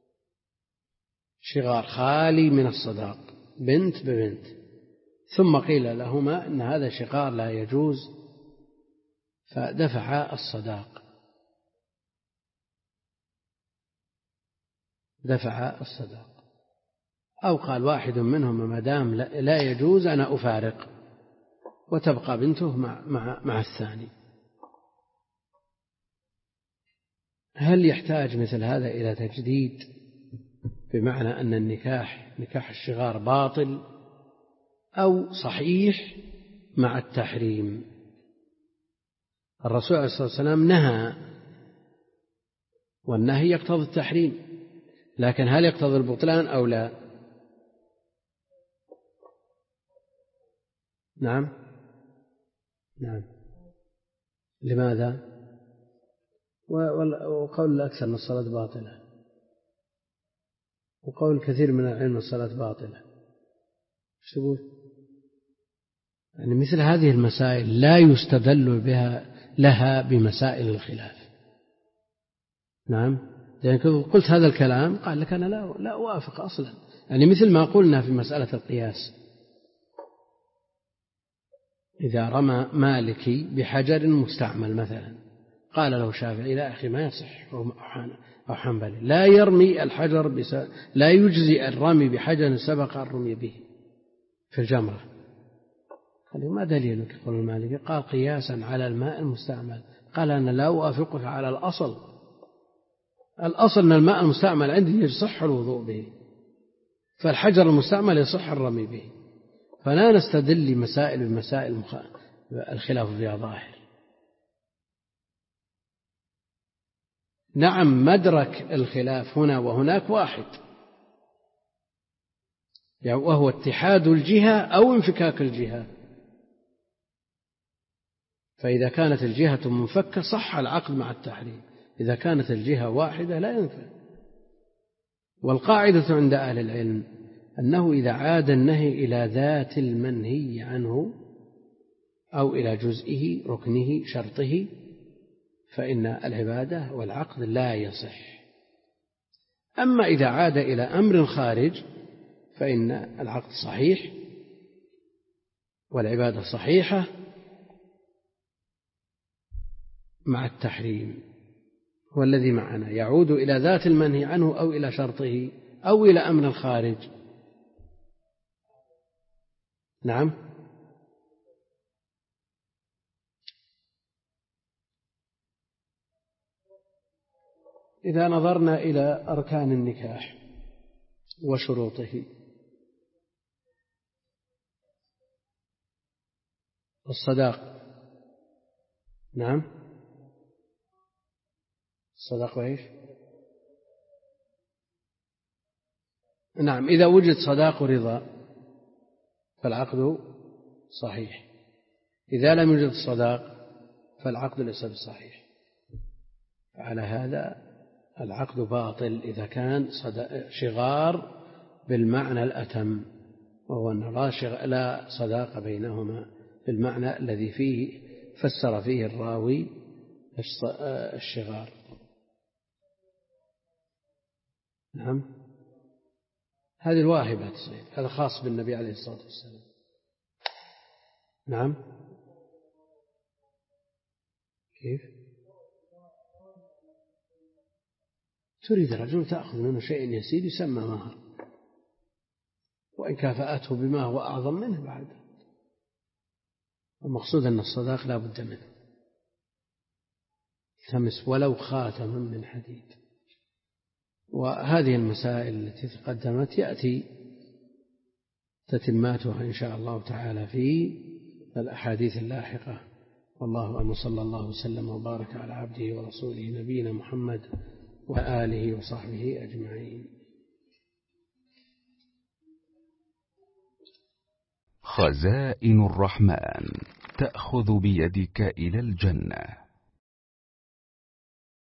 شغار خالي من الصداق، بنت ببنت، ثم قيل لهما إن هذا شغار لا يجوز فدفع الصداق، دفع الصداق، أو قال واحد منهم ما دام لا يجوز أنا أفارق، وتبقى بنته مع, مع, مع الثاني. هل يحتاج مثل هذا إلى تجديد، بمعنى أن النكاح نكاح الشغار باطل، أو صحيح مع التحريم؟ الرسول عليه الصلاة والسلام نهى، والنهي يقتضي التحريم، لكن هل يقتضي البطلان أو لا؟ نعم نعم. لماذا؟ وقول الأكثر أن الصلاة باطلة، وقول كثير من العلم الصلاة باطلة. ايش تقول؟ يعني مثل هذه المسائل لا يستدل بها لها بمسائل الخلاف. نعم، يعني قلت هذا الكلام قال لك أنا لا لا أوافق أصلا، يعني مثل ما قلنا في مسألة القياس، إذا رمى مالكي بحجر مستعمل مثلا، قال له شافعي لا أخي ما يصح، أو حنبلي لا يرمي الحجر بس... لا يجزي الرمي بحجر سبق الرمي به في الجمرة. قال ما دليلك؟ يقول المالكي قال قياسا على الماء المستعمل. قال أنا لا أوافقك على الأصل، الأصل أن الماء المستعمل عندي يصح الوضوء به، فالحجر المستعمل يصح الرمي به، فلا نستدل مسائل بمسائل الخلاف فيها ظاهر. نعم، مدرك الخلاف هنا وهناك واحد، وهو اتحاد الجهة أو انفكاك الجهة. فإذا كانت الجهة منفكة صح العقد مع التحريم، إذا كانت الجهة واحدة لا ينفع. والقاعدة عند أهل العلم أنه إذا عاد النهي إلى ذات المنهي عنه أو إلى جزئه ركنه شرطه فإن العبادة والعقد لا يصح. أما إذا عاد إلى أمر خارج فإن العقد صحيح والعبادة صحيحة مع التحريم. هو الذي معنا يعود إلى ذات المنهي عنه أو إلى شرطه أو إلى أمر خارج. نعم. إذا نظرنا إلى أركان النكاح وشروطه الصداق. نعم. الصداق وإيش؟ نعم. إذا وجد صداق ورضا فالعقد صحيح. إذا لم يوجد الصداق فالعقد ليس بصحيح. على هذا العقد باطل إذا كان شغار بالمعنى الأتم، وهو أن لا صداق بينهما بالمعنى الذي فيه فسر فيه الراوي الشغار. نعم. هذه الواهبة تصير، هذا خاص بالنبي عليه الصلاة والسلام. نعم. كيف؟ تريد رجل تأخذ منه شيء يسير يسمى مهر، وإن كافأته بما هو أعظم منه بعد. المقصود أن الصداق لا بد منه، تمس ولو خاتما من حديد. وهذه المسائل التي تقدمت يأتي تتماتها إن شاء الله تعالى في الأحاديث اللاحقة. والله أعلم، صلى الله وسلم وبارك على عبده ورسوله نبينا محمد وآله وصحبه أجمعين. خزائن الرحمن تأخذ بيدك إلى الجنة.